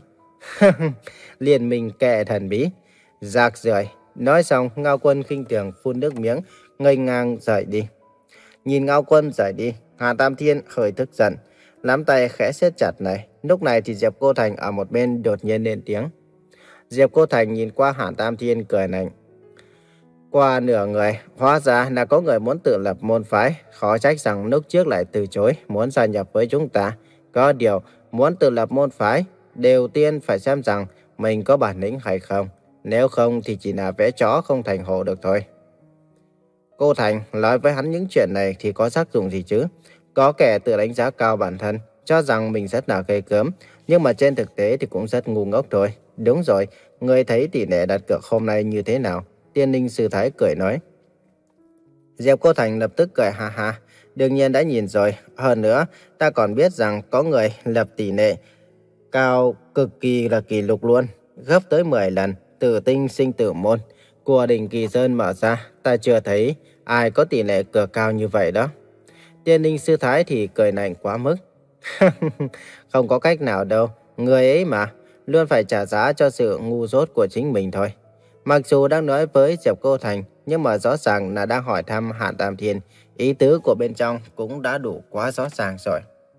Liên minh kẻ thần bí. Rạc rưởi. Nói xong, Ngao Quân khinh thường phun nước miếng, ngây ngang rời đi. Nhìn Ngao Quân rời đi, Hàn Tam Thiên hơi tức giận, nắm tay khẽ siết chặt này. Lúc này thì Diệp Cô Thành ở một bên đột nhiên lên tiếng. Diệp Cô Thành nhìn qua Hàn Tam Thiên cười lạnh. Qua nửa người, hóa ra là có người muốn tự lập môn phái, khó trách rằng lúc trước lại từ chối muốn gia nhập với chúng ta. Có điều, muốn tự lập môn phái, đầu tiên phải xem rằng mình có bản lĩnh hay không. Nếu không thì chỉ là vẽ chó không thành hổ được thôi. Cô Thành nói với hắn những chuyện này thì có tác dụng gì chứ? Có kẻ tự đánh giá cao bản thân, cho rằng mình rất là ghê gớm, nhưng mà trên thực tế thì cũng rất ngu ngốc thôi. Đúng rồi, người thấy tỷ lệ đặt cược hôm nay như thế nào? Tiên Linh Sư Thái cười nói. Diệp Cô Thành lập tức cười ha ha. Đương nhiên đã nhìn rồi. Hơn nữa, ta còn biết rằng có người lập tỷ lệ cao cực kỳ là kỷ lục luôn. Gấp tới mười lần, tử tinh sinh tử môn. Của đỉnh Kỳ Sơn mở ra, ta chưa thấy ai có tỷ lệ cược cao như vậy đó. Tiên Linh Sư Thái thì cười lạnh quá mức. Không có cách nào đâu. Người ấy mà, luôn phải trả giá cho sự ngu dốt của chính mình thôi. Mặc dù đang nói với Diệp Cô Thành, nhưng mà rõ ràng là đang hỏi thăm Hàn Tam Thiên. Ý tứ của bên trong cũng đã đủ quá rõ ràng rồi.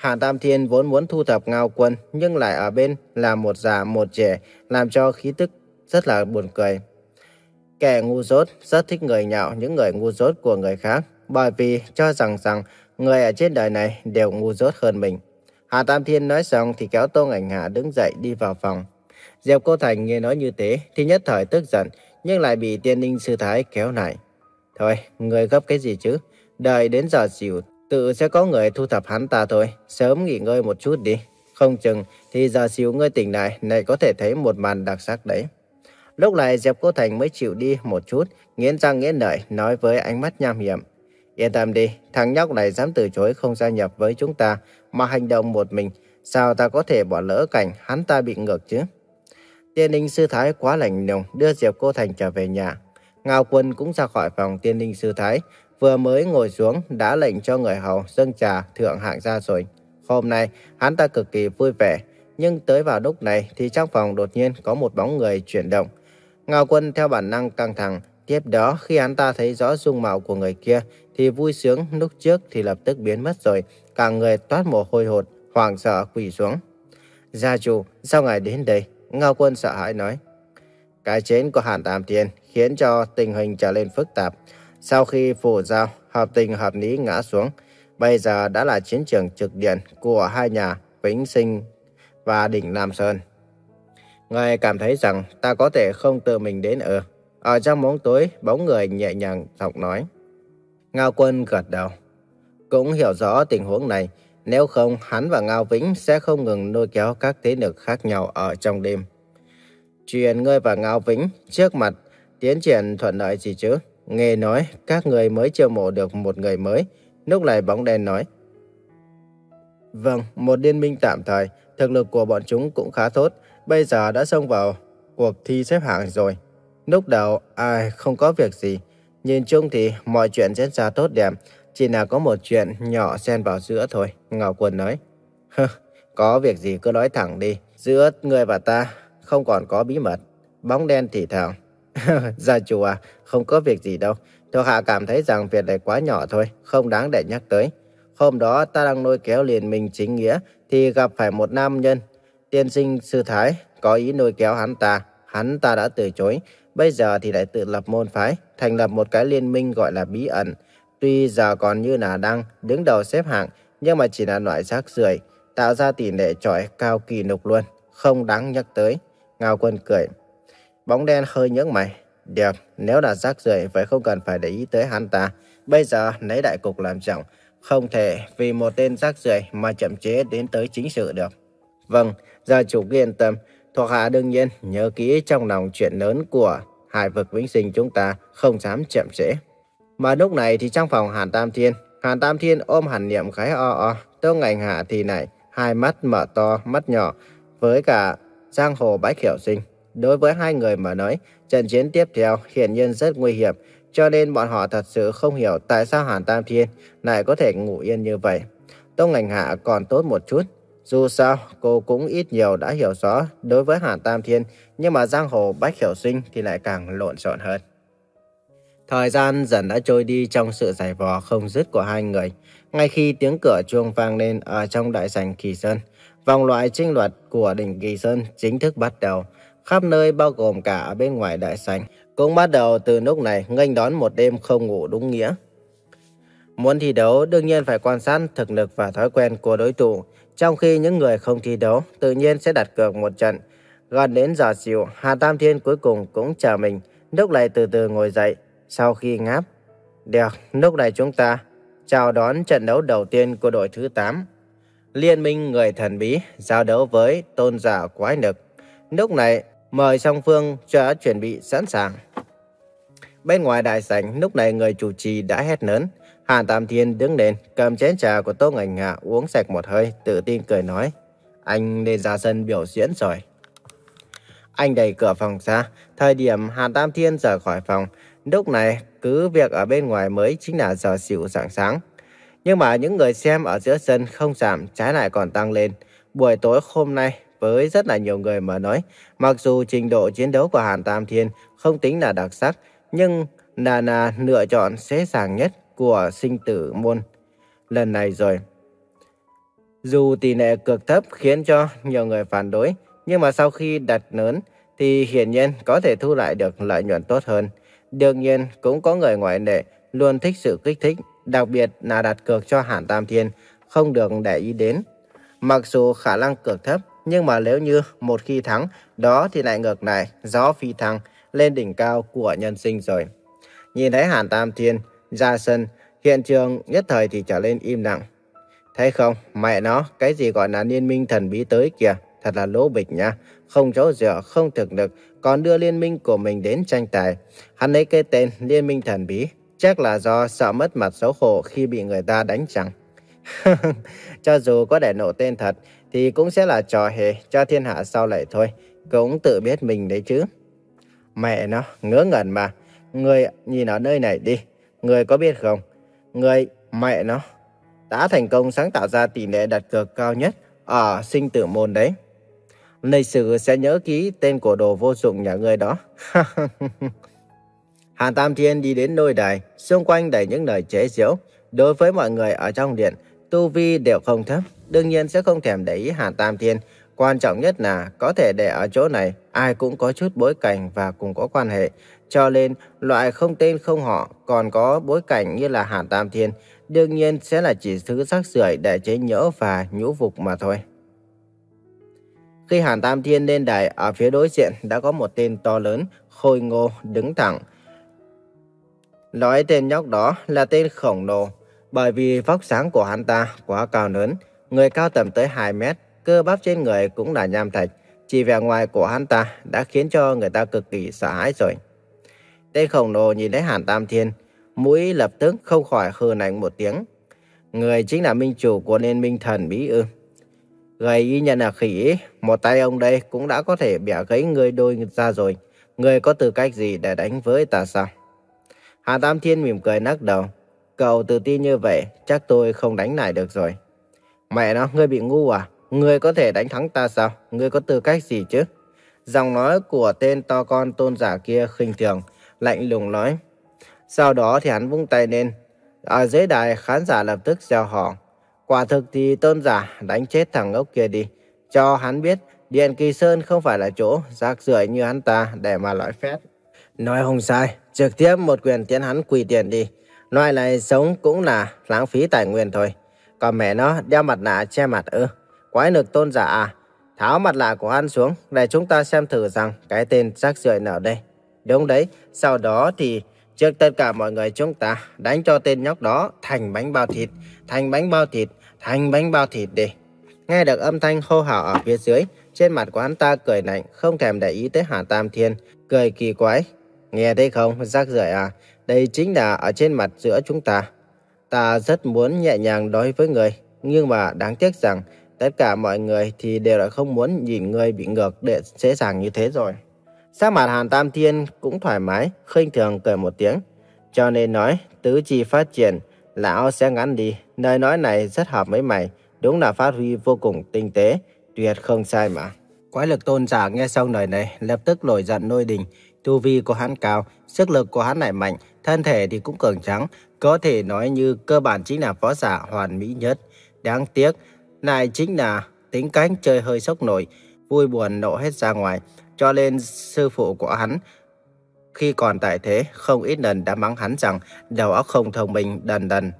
Hàn Tam Thiên vốn muốn thu thập Ngao Quân nhưng lại ở bên là một già một trẻ, làm cho khí tức rất là buồn cười. Kẻ ngu dốt rất thích người nhạo những người ngu dốt của người khác, bởi vì cho rằng rằng người ở trên đời này đều ngu dốt hơn mình. Hàn Tam Thiên nói xong thì kéo Tô Ngạnh Hạ đứng dậy đi vào phòng. Diệp Cô Thành nghe nói như thế thì nhất thời tức giận, nhưng lại bị Tiên Ninh sư thái kéo lại. Thôi, người gấp cái gì chứ? Đợi đến giờ xỉu, tự sẽ có người thu thập hắn ta thôi. Sớm nghỉ ngơi một chút đi. Không chừng thì giờ xỉu ngươi tỉnh lại, này có thể thấy một màn đặc sắc đấy. Lúc này Diệp Cô Thành mới chịu đi một chút, nghiến răng nghiến lợi nói với ánh mắt nham hiểm. Yên tâm đi, thằng nhóc này dám từ chối không gia nhập với chúng ta, mà hành động một mình. Sao ta có thể bỏ lỡ cảnh hắn ta bị ngược chứ? Tiên Ninh sư thái quá lạnh lùng đưa Diệp Cô Thành trở về nhà. Ngao Quân cũng ra khỏi phòng Tiên Ninh sư thái, vừa mới ngồi xuống đã lệnh cho người hầu dâng trà thượng hạng ra rồi. Hôm nay hắn ta cực kỳ vui vẻ, nhưng tới vào lúc này thì trong phòng đột nhiên có một bóng người chuyển động. Ngao Quân theo bản năng căng thẳng, tiếp đó khi hắn ta thấy rõ dung mạo của người kia thì vui sướng lúc trước thì lập tức biến mất rồi, cả người toát mồ hôi hột, hoảng sợ quỳ xuống. Gia chủ, sao ngài đến đây? Ngao Quân sợ hãi nói. Cái chết của Hàn Tam Thiên khiến cho tình hình trở nên phức tạp. Sau khi phủ giao hợp tình hợp lý ngã xuống, bây giờ đã là chiến trường trực điện của hai nhà Vĩnh Sinh và đỉnh Nam Sơn. Ngài cảm thấy rằng ta có thể không tự mình đến ở. Ở trong bóng tối, bóng người nhẹ nhàng giọng nói. Ngao Quân gật đầu. Cũng hiểu rõ tình huống này, nếu không hắn và Ngao Vĩnh sẽ không ngừng lôi kéo các thế lực khác nhau ở trong đêm. Chuyện ngươi và Ngao Vĩnh trước mặt tiến triển thuận lợi gì chứ? Nghe nói các người mới chiêu mộ được một người mới. Lúc này bóng đen nói. Vâng, một liên minh tạm thời, thực lực của bọn chúng cũng khá tốt. Bây giờ đã xông vào cuộc thi xếp hạng rồi. Lúc đầu ai không có việc gì. Nhìn chung thì mọi chuyện diễn ra tốt đẹp. Chỉ là có một chuyện nhỏ xen vào giữa thôi, Ngao Quân nói. Có việc gì cứ nói thẳng đi. Giữa người và ta không còn có bí mật. Bóng đen thì thào. Gia chủ à, không có việc gì đâu. Thuộc hạ cảm thấy rằng việc này quá nhỏ thôi, không đáng để nhắc tới. Hôm đó ta đang lôi kéo liên minh chính nghĩa thì gặp phải một nam nhân. Tiên sinh sư thái có ý lôi kéo hắn ta. Hắn ta đã từ chối. Bây giờ thì lại tự lập môn phái, thành lập một cái liên minh gọi là bí ẩn. Tuy giờ còn như là đang đứng đầu xếp hạng, nhưng mà chỉ là loại rác rưởi, tạo ra tỷ lệ chọi cao kỷ lục luôn, không đáng nhắc tới. Ngao Quân cười. Bóng đen hơi nhướng mày. Được, nếu là rác rưởi vậy không cần phải để ý tới hắn ta. Bây giờ lấy đại cục làm trọng, không thể vì một tên rác rưởi mà chậm chế đến tới chính sự được. Vâng, gia chủ yên tâm, thuộc hạ đương nhiên nhớ kỹ trong lòng chuyện lớn của Hải vực Vĩnh Sinh chúng ta, không dám chậm trễ. Mà lúc này thì trong phòng Hàn Tam Thiên, Hàn Tam Thiên ôm Hàn Niệm khái o o, Tô Ngạnh Hạ thì này, hai mắt mở to, mắt nhỏ, với cả giang hồ Bách Hiểu Sinh. Đối với hai người mà nói, trận chiến tiếp theo hiển nhiên rất nguy hiểm, cho nên bọn họ thật sự không hiểu tại sao Hàn Tam Thiên lại có thể ngủ yên như vậy. Tô Ngạnh Hạ còn tốt một chút, dù sao cô cũng ít nhiều đã hiểu rõ đối với Hàn Tam Thiên, nhưng mà giang hồ Bách Hiểu Sinh thì lại càng lộn xộn hơn. Thời gian dần đã trôi đi trong sự giày vò không dứt của hai người. Ngay khi tiếng cửa chuông vang lên ở trong đại sảnh Kỳ Sơn, vòng loại tranh luật của đỉnh Kỳ Sơn chính thức bắt đầu. Khắp nơi bao gồm cả ở bên ngoài đại sảnh cũng bắt đầu từ lúc này nghênh đón một đêm không ngủ đúng nghĩa. Muốn thi đấu đương nhiên phải quan sát thực lực và thói quen của đối thủ, trong khi những người không thi đấu tự nhiên sẽ đặt cược một trận. Gần đến giờ xỉu, Hà Tam Thiên cuối cùng cũng chờ mình, lúc này từ từ ngồi dậy. Sau khi ngáp, được, lúc này chúng ta chào đón trận đấu đầu tiên của đội thứ tám. Liên minh người thần bí giao đấu với tôn giả quái lực. Lúc này, mời song phương đã chuẩn bị sẵn sàng. Bên ngoài đại sảnh, lúc này người chủ trì đã hét lớn. Hàn Tam Thiên đứng lên, cầm chén trà của Tô Ngạnh Hạ uống sạch một hơi, tự tin cười nói. Anh nên ra sân biểu diễn rồi. Anh đẩy cửa phòng ra, thời điểm Hàn Tam Thiên rời khỏi phòng. Lúc này, cứ việc ở bên ngoài mới chính là giờ xỉu rạng sáng. Nhưng mà những người xem ở giữa sân không giảm, trái lại còn tăng lên. Buổi tối hôm nay, với rất là nhiều người mà nói, mặc dù trình độ chiến đấu của Hàn Tam Thiên không tính là đặc sắc, nhưng là, là lựa chọn dễ dàng nhất của sinh tử môn lần này rồi. Dù tỷ lệ cược thấp khiến cho nhiều người phản đối, nhưng mà sau khi đặt lớn thì hiển nhiên có thể thu lại được lợi nhuận tốt hơn. Đương nhiên cũng có người ngoại lệ luôn thích sự kích thích, đặc biệt là đặt cược cho Hàn Tam Thiên, không được để ý đến. Mặc dù khả năng cược thấp, nhưng mà nếu như một khi thắng, đó thì lại ngược lại, gió phi thăng lên đỉnh cao của nhân sinh rồi. Nhìn thấy Hàn Tam Thiên ra sân, hiện trường nhất thời thì trở lên im lặng. Thấy không, mẹ nó, cái gì gọi là liên minh thần bí tới kìa, thật là lố bịch nha. Không chỗ dựa, không thực lực, còn đưa liên minh của mình đến tranh tài. Hắn lấy cái tên liên minh thần bí, chắc là do sợ mất mặt xấu hổ khi bị người ta đánh chẳng. Cho dù có để nổ tên thật, thì cũng sẽ là trò hề cho thiên hạ sau lại thôi. Cũng tự biết mình đấy chứ. Mẹ nó, ngớ ngẩn mà. Người nhìn ở nơi này đi. Người có biết không? Người, mẹ nó, đã thành công sáng tạo ra tỷ lệ đặt cược cao nhất ở sinh tử môn đấy. Lịch sử sẽ nhớ ký tên của đồ vô dụng nhà ngươi đó. Hàn Tam Thiên đi đến lôi đài, xung quanh đầy những lời chế giễu. Đối với mọi người ở trong điện, tu vi đều không thấp, đương nhiên sẽ không thèm để ý Hàn Tam Thiên. Quan trọng nhất là có thể để ở chỗ này, ai cũng có chút bối cảnh và cùng có quan hệ. Cho nên, loại không tên không họ còn có bối cảnh như là Hàn Tam Thiên, đương nhiên sẽ là chỉ thứ rác rưởi để chế nhỡ và nhũ vục mà thôi. Khi Hàn Tam Thiên lên đài, ở phía đối diện đã có một tên to lớn, khôi ngô, đứng thẳng. Nói tên nhóc đó là tên khổng lồ, bởi vì vóc dáng của hắn ta quá cao lớn, người cao tầm tới hai mét, cơ bắp trên người cũng là nham thạch. Chỉ vẻ ngoài của hắn ta đã khiến cho người ta cực kỳ sợ hãi rồi. Tên khổng lồ nhìn thấy Hàn Tam Thiên, mũi lập tức không khỏi hừ lạnh một tiếng. Người chính là minh chủ của liên minh thần bí ư? Gầy y nhận là khỉ, một tay ông đây cũng đã có thể bẻ gãy người đôi ra rồi. Người có tư cách gì để đánh với ta sao? Hàn Tam Thiên mỉm cười lắc đầu. Cậu tự tin như vậy, chắc tôi không đánh lại được rồi. Mẹ nó, ngươi bị ngu à? Ngươi có thể đánh thắng ta sao? Ngươi có tư cách gì chứ? Giọng nói của tên to con tôn giả kia khinh thường, lạnh lùng nói. Sau đó thì hắn vung tay lên. Ở dưới đài, khán giả lập tức reo hò. Quả thực thì tôn giả đánh chết thằng ngốc kia đi. Cho hắn biết, Điện Kỳ Sơn không phải là chỗ rác rưởi như hắn ta để mà nói phét. Nói không sai, trực tiếp một quyền tiến hắn quỳ tiền đi. Loại này sống cũng là lãng phí tài nguyên thôi. Còn mẹ nó đeo mặt nạ che mặt ư? Quái lực tôn giả à? Tháo mặt nạ của hắn xuống để chúng ta xem thử rằng cái tên rác rưởi nào đây. Đúng đấy, sau đó thì trước tất cả mọi người chúng ta đánh cho tên nhóc đó thành bánh bao thịt, thành bánh bao thịt, thành bánh bao thịt đi. Nghe được âm thanh hô hào ở phía dưới, trên mặt của hắn ta cười lạnh, không thèm để ý tới Hàn Tam Thiên, cười kỳ quái. Nghe thấy không, rác rưởi à? Đây chính là ở trên mặt giữa chúng ta. Ta rất muốn nhẹ nhàng đối với người, nhưng mà đáng tiếc rằng tất cả mọi người thì đều là không muốn nhìn người bị ngược để dễ dàng như thế rồi. Sắc mặt Hàn Tam Thiên cũng thoải mái, khinh thường cười một tiếng. Cho nên nói, tứ chi phát triển, lão sẽ ngắn đi. Lời nói này rất hợp với mày, đúng là phát huy vô cùng tinh tế, tuyệt không sai mà. Quái lực tôn giả nghe xong lời này, lập tức nổi giận nôi đình. Tu vi của hắn cao, sức lực của hắn lại mạnh, thân thể thì cũng cường tráng, có thể nói như cơ bản chính là võ giả hoàn mỹ nhất. Đáng tiếc, lại chính là tính cách chơi hơi sốc nổi, vui buồn nộ hết ra ngoài. Cho nên sư phụ của hắn khi còn tại thế không ít lần đã mắng hắn rằng đầu óc không thông minh đần đần.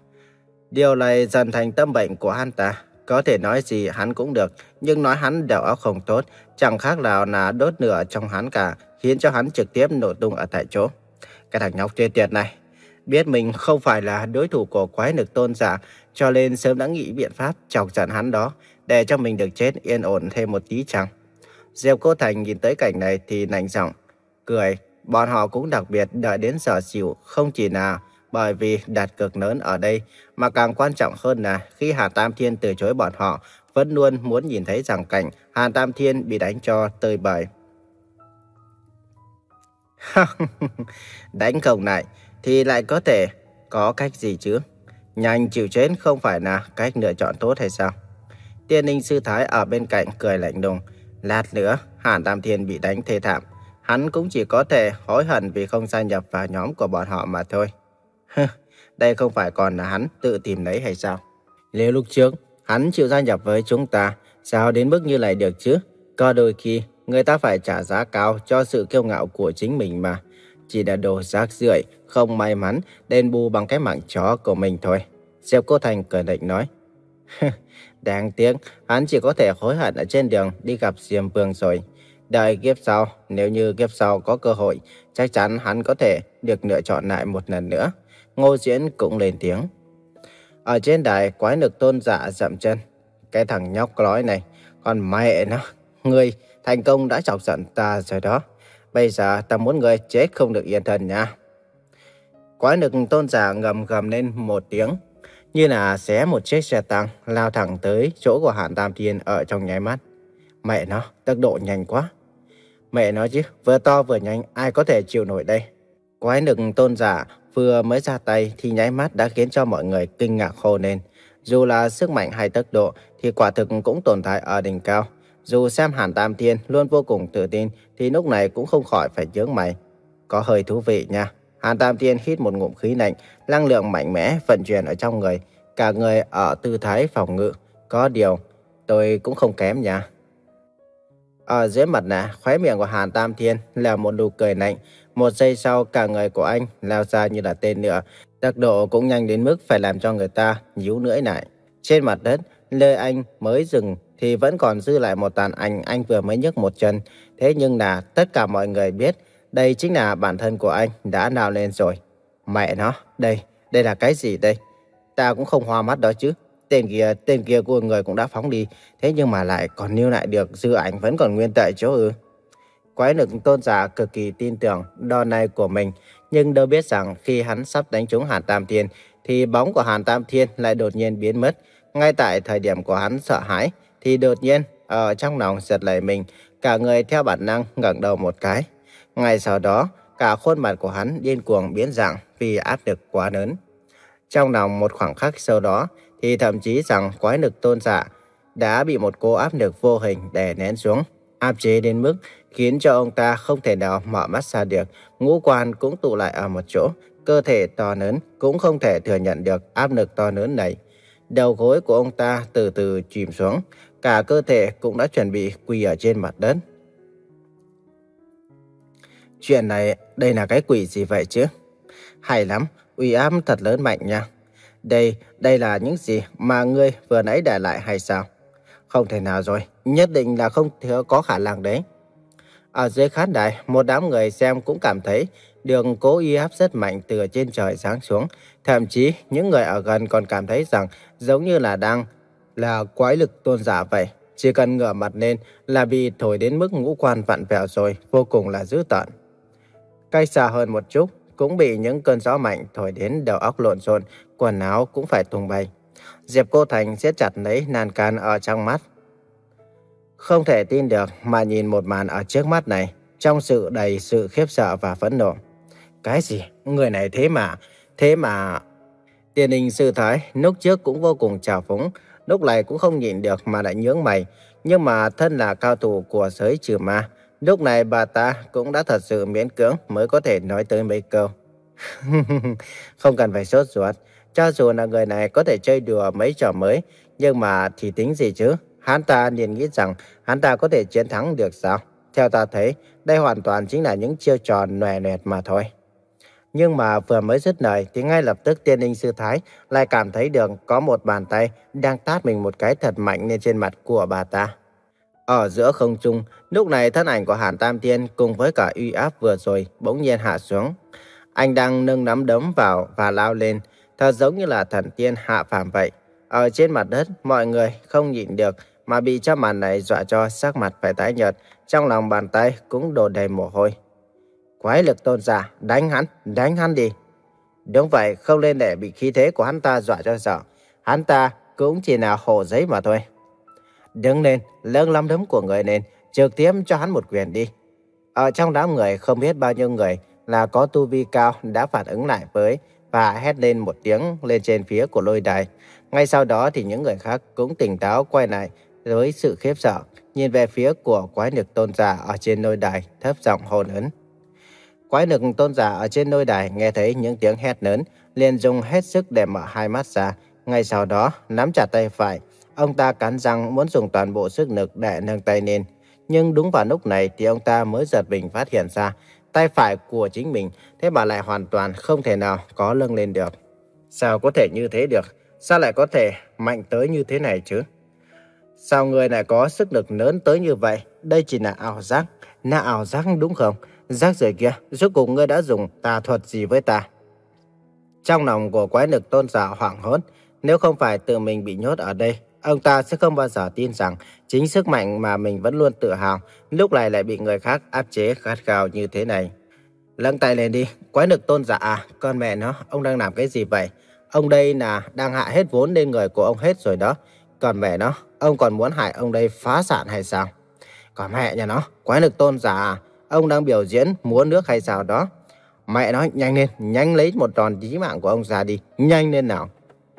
Điều này dần thành tâm bệnh của hắn ta. Có thể nói gì hắn cũng được, nhưng nói hắn đầu óc không tốt, chẳng khác nào là đốt lửa trong hắn cả, khiến cho hắn trực tiếp nổ tung ở tại chỗ. Cái thằng nhóc chết tiệt này, biết mình không phải là đối thủ của quái lực tôn giả, cho nên sớm đã nghĩ biện pháp chọc giận hắn đó, để cho mình được chết yên ổn thêm một tí chăng. Diệp Cô Thành nhìn tới cảnh này thì lạnh giọng cười. Bọn họ cũng đặc biệt đợi đến giờ xỉu, không chỉ là bởi vì đặt cược lớn ở đây, mà càng quan trọng hơn là khi Hàn Tam Thiên từ chối bọn họ, vẫn luôn muốn nhìn thấy rằng cảnh Hàn Tam Thiên bị đánh cho tơi bời. Đánh không lại thì lại có thể có cách gì chứ? Nhanh chịu chết không phải là cách lựa chọn tốt hay sao? Tiên Ninh Sư Thái ở bên cạnh cười lạnh lùng. Lát nữa Hàn Tam Thiên bị đánh thê thảm, hắn cũng chỉ có thể hối hận vì không gia nhập vào nhóm của bọn họ mà thôi. Đây không phải còn là hắn tự tìm lấy hay sao? Nếu lúc trước hắn chịu gia nhập với chúng ta, sao đến mức như này được chứ? Có đôi khi, người ta phải trả giá cao cho sự kiêu ngạo của chính mình mà. Chỉ là đồ rác rưởi, không may mắn, đền bù bằng cái mạng chó của mình thôi. Diệp Cô Thành cười định nói. Đáng tiếc, hắn chỉ có thể hối hận ở trên đường đi gặp Diêm Vương rồi. Đợi kiếp sau, nếu như kiếp sau có cơ hội, chắc chắn hắn có thể được lựa chọn lại một lần nữa. Ngô Diễn cũng lên tiếng. Ở trên đài, quái lực tôn giả dậm chân. Cái thằng nhóc lói này, còn mẹ nó, ngươi thành công đã chọc giận ta rồi đó. Bây giờ ta muốn ngươi chết không được yên thân nha. Quái lực tôn giả ngầm gầm lên một tiếng, như là xé một chiếc xe tăng lao thẳng tới chỗ của Hàn Tam Thiên ở trong nháy mắt. Mẹ nó, tốc độ nhanh quá. Mẹ nói chứ, vừa to vừa nhanh, ai có thể chịu nổi đây. Quái lực tôn giả vừa mới ra tay thì nháy mắt đã khiến cho mọi người kinh ngạc hô lên. Dù là sức mạnh hay tốc độ thì quả thực cũng tồn tại ở đỉnh cao. Dù xem Hàn Tam Thiên luôn vô cùng tự tin thì lúc này cũng không khỏi phải nhướng mày. Có hơi thú vị nha. Hàn Tam Thiên hít một ngụm khí lạnh, năng lượng mạnh mẽ vận chuyển ở trong người, cả người ở tư thái phòng ngự. Có điều, tôi cũng không kém nha. Ở dưới mặt nạ, khóe miệng của Hàn Tam Thiên là một nụ cười lạnh. Một giây sau, cả người của anh lao ra như là tên lửa. Tốc độ cũng nhanh đến mức phải làm cho người ta nhíu lưỡi lại. Trên mặt đất, nơi anh mới dừng thì vẫn còn dư lại một tàn ảnh anh vừa mới nhấc một chân. Thế nhưng là tất cả mọi người biết đây chính là bản thân của anh đã nào lên rồi. Mẹ nó, đây, đây là cái gì đây? Ta cũng không hoa mắt đó chứ. Tên kia, tên kia của người cũng đã phóng đi. Thế nhưng mà lại còn lưu lại được dư ảnh vẫn còn nguyên tại chỗ ư. Quái lực tôn giả cực kỳ tin tưởng đòn này của mình. Nhưng đâu biết rằng khi hắn sắp đánh trúng Hàn Tam Thiên thì bóng của Hàn Tam Thiên lại đột nhiên biến mất. Ngay tại thời điểm của hắn sợ hãi thì đột nhiên ở trong lòng giật lấy mình. Cả người theo bản năng ngẩng đầu một cái. Ngay sau đó cả khuôn mặt của hắn điên cuồng biến dạng vì áp lực quá lớn. Trong lòng một khoảng khắc sau đó thì thậm chí rằng quái lực tôn giả đã bị một cô áp lực vô hình đè nén xuống, áp chế đến mức khiến cho ông ta không thể nào mở mắt ra được, ngũ quan cũng tụ lại ở một chỗ, cơ thể to lớn cũng không thể thừa nhận được áp lực to lớn này. Đầu gối của ông ta từ từ chìm xuống, cả cơ thể cũng đã chuẩn bị quỳ ở trên mặt đất. Chuyện này, đây là cái quỷ gì vậy chứ? Hay lắm, uy áp thật lớn mạnh nha. Đây, đây là những gì mà ngươi vừa nãy để lại hay sao? Không thể nào rồi, nhất định là không thiếu có khả năng đấy. Ở dưới khán đài, một đám người xem cũng cảm thấy đường cố uy áp rất mạnh từ trên trời giáng xuống. Thậm chí, những người ở gần còn cảm thấy rằng giống như là đang là quái lực tôn giả vậy. Chỉ cần ngửa mặt lên là bị thổi đến mức ngũ quan vặn vẹo rồi, vô cùng là dữ tợn. Cách xa hơn một chút, cũng bị những cơn gió mạnh thổi đến đầu óc lộn xộn, quần áo cũng phải tung bay. Diệp Cô Thành siết chặt lấy nan can ở trong mắt. Không thể tin được mà nhìn một màn ở trước mắt này, trong sự đầy sự khiếp sợ và phẫn nộ. Cái gì? Người này thế mà, thế mà... Tiền Đình Sư Thái lúc trước cũng vô cùng trào phúng, lúc này cũng không nhịn được mà lại nhướng mày. Nhưng mà thân là cao thủ của giới trừ ma, lúc này bà ta cũng đã thật sự miễn cưỡng mới có thể nói tới mấy câu. Không cần phải sốt ruột, cho dù là người này có thể chơi đùa mấy trò mới, nhưng mà thì tính gì chứ? Hắn ta liền nghĩ rằng hắn ta có thể chiến thắng được sao? Theo ta thấy, đây hoàn toàn chính là những chiêu trò nòe nẹt mà thôi. Nhưng mà vừa mới dứt lời thì ngay lập tức Tiên Ninh Sư Thái lại cảm thấy được có một bàn tay đang tát mình một cái thật mạnh lên trên mặt của bà ta. Ở giữa không trung, lúc này thân ảnh của Hàn Tam Thiên cùng với cả uy áp vừa rồi bỗng nhiên hạ xuống. Anh đang nâng nắm đấm vào và lao lên, thật giống như là thần tiên hạ phàm vậy. Ở trên mặt đất, mọi người không nhịn được mà bị cho màn này dọa cho sắc mặt phải tái nhợt, trong lòng bàn tay cũng đổ đầy mồ hôi. Quái lực tôn giả, đánh hắn, đánh hắn đi. Đúng vậy, không nên để bị khí thế của hắn ta dọa cho sợ. Hắn ta cũng chỉ là hồ giấy mà thôi. Đứng lên, lưng nắm đấm của người lên, trực tiếp cho hắn một quyền đi. Ở trong đám người không biết bao nhiêu người là có tu vi cao đã phản ứng lại với và hét lên một tiếng lên trên phía của lôi đài. Ngay sau đó thì những người khác cũng tỉnh táo quay lại với sự khiếp sợ, nhìn về phía của quái lực tôn giả ở trên lôi đài, thấp giọng hô lớn. Quái lực tôn giả ở trên lôi đài nghe thấy những tiếng hét lớn, liền dùng hết sức để mở hai mắt ra. Ngay sau đó nắm chặt tay phải, Ông ta cắn răng muốn dùng toàn bộ sức lực để nâng tay lên. Nhưng đúng vào lúc này thì ông ta mới giật mình phát hiện ra tay phải của chính mình thế mà lại hoàn toàn không thể nào có nâng lên được. Sao có thể như thế được? Sao lại có thể mạnh tới như thế này chứ? Sao người lại có sức lực lớn tới như vậy? Đây chỉ là ảo giác. Là ảo giác đúng không? Rác rưởi kia, rốt cuộc ngươi đã dùng tà thuật gì với ta? Trong lòng của quái lực tôn giả hoảng hốt. Nếu không phải tự mình bị nhốt ở đây, ông ta sẽ không bao giờ tin rằng chính sức mạnh mà mình vẫn luôn tự hào lúc này lại bị người khác áp chế khát khao như thế này. Lâng tay lên đi, quái lực tôn giả à, con mẹ nó, ông đang làm cái gì vậy? Ông đây là đang hạ hết vốn lên người của ông hết rồi đó. Còn mẹ nó, ông còn muốn hại ông đây phá sản hay sao? Còn mẹ nhà nó, quái lực tôn giả à, ông đang biểu diễn múa nước hay sao đó? Mẹ nói nhanh lên, nhanh lấy một đòn chí mạng của ông ra đi, nhanh lên nào.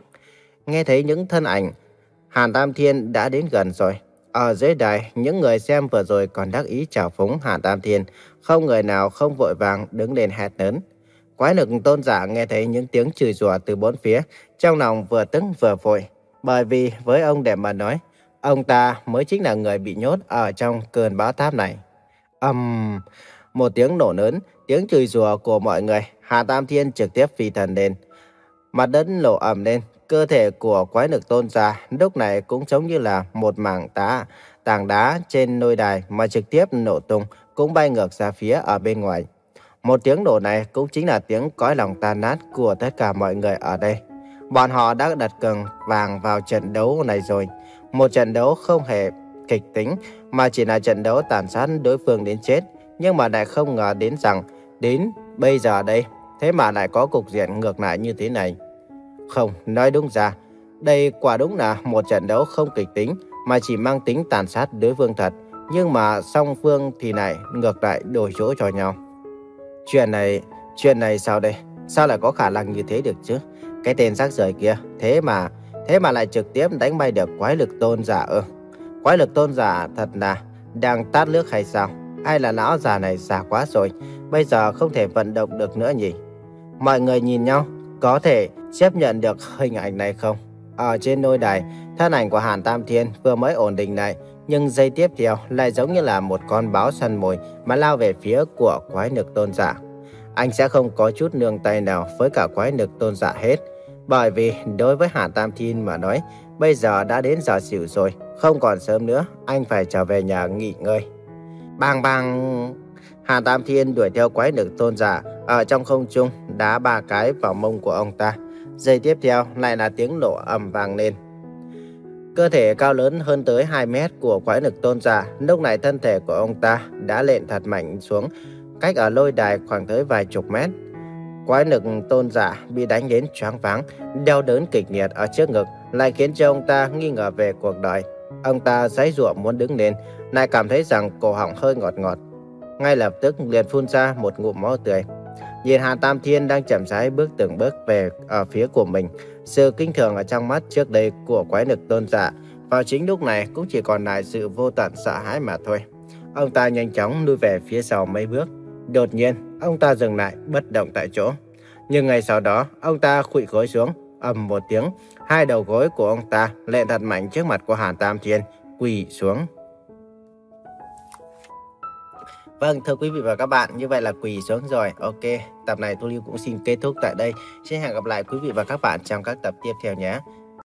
Nghe thấy những thân ảnh, Hàn Tam Thiên đã đến gần rồi. Ở dưới đài, những người xem vừa rồi còn đắc ý chào phúng Hàn Tam Thiên, không người nào không vội vàng đứng lên hét lớn. Quái lực tôn giả nghe thấy những tiếng chửi rủa từ bốn phía, trong lòng vừa tức vừa vội. Bởi vì với ông để mà nói, ông ta mới chính là người bị nhốt ở trong cơn bão táp này. Ầm, um, một tiếng nổ lớn, tiếng chửi rủa của mọi người, Hàn Tam Thiên trực tiếp phi thần lên. Mặt đất nổ ầm lên, cơ thể của quái lực tôn giả lúc này cũng giống như là một mảng đá, tảng đá trên nôi đài mà trực tiếp nổ tung, cũng bay ngược ra phía ở bên ngoài. Một tiếng nổ này cũng chính là tiếng cõi lòng tan nát của tất cả mọi người ở đây. Bọn họ đã đặt cược vàng vào trận đấu này rồi. Một trận đấu không hề kịch tính mà chỉ là trận đấu tàn sát đối phương đến chết. Nhưng mà lại không ngờ đến rằng đến bây giờ đây, thế mà lại có cục diện ngược lại như thế này. Không, nói đúng ra, đây quả đúng là một trận đấu không kịch tính mà chỉ mang tính tàn sát đối phương thật. Nhưng mà song phương thì lại ngược lại đổi chỗ cho nhau. Chuyện này, chuyện này sao đây? Sao lại có khả năng như thế được chứ? Cái tên rác rưởi kia, thế mà, thế mà lại trực tiếp đánh bay được quái lực tôn giả ư? Quái lực tôn giả thật là đang tát nước hay sao? Hay là lão già này già quá rồi, bây giờ không thể vận động được nữa nhỉ? Mọi người nhìn nhau, có thể chấp nhận được hình ảnh này không? Ở trên nôi đài, thân ảnh của Hàn Tam Thiên vừa mới ổn định lại, nhưng giây tiếp theo lại giống như là một con báo săn mồi mà lao về phía của quái lực tôn giả. Anh sẽ không có chút nương tay nào với cả quái lực tôn giả hết. Bởi vì đối với Hàn Tam Thiên mà nói, bây giờ đã đến giờ xỉu rồi, không còn sớm nữa, anh phải trở về nhà nghỉ ngơi. Bang bang! Hàn Tam Thiên đuổi theo quái lực tôn giả, ở trong không trung đá ba cái vào mông của ông ta. Giây tiếp theo lại là tiếng nổ ầm vang lên. Cơ thể cao lớn hơn tới hai mét của quái lực tôn giả, lúc này thân thể của ông ta đã lệch thật mạnh xuống, cách ở lôi đài khoảng tới vài chục mét. Quái lực tôn giả bị đánh đến choáng váng, đau đớn kịch liệt ở trước ngực, lại khiến cho ông ta nghi ngờ về cuộc đời. Ông ta giãy giụa muốn đứng lên, lại cảm thấy rằng cổ họng hơi ngọt ngọt. Ngay lập tức liền phun ra một ngụm máu tươi. Nhìn Hàn Tam Thiên đang chậm rãi bước từng bước về ở phía của mình, sự kinh thường ở trong mắt trước đây của quái lực tôn giả vào chính lúc này cũng chỉ còn lại sự vô tận sợ hãi mà thôi. Ông ta nhanh chóng lui về phía sau mấy bước. Đột nhiên, ông ta dừng lại bất động tại chỗ. Nhưng ngay sau đó, ông ta khuỵu gối xuống, ầm một tiếng, hai đầu gối của ông ta lệ thật mạnh trước mặt của Hàn Tam Thiên, quỳ xuống. Vâng, thưa quý vị và các bạn, như vậy là quỳ xuống rồi. Ok, tập này Thu Lưu cũng xin kết thúc tại đây. Xin hẹn gặp lại quý vị và các bạn trong các tập tiếp theo nhé.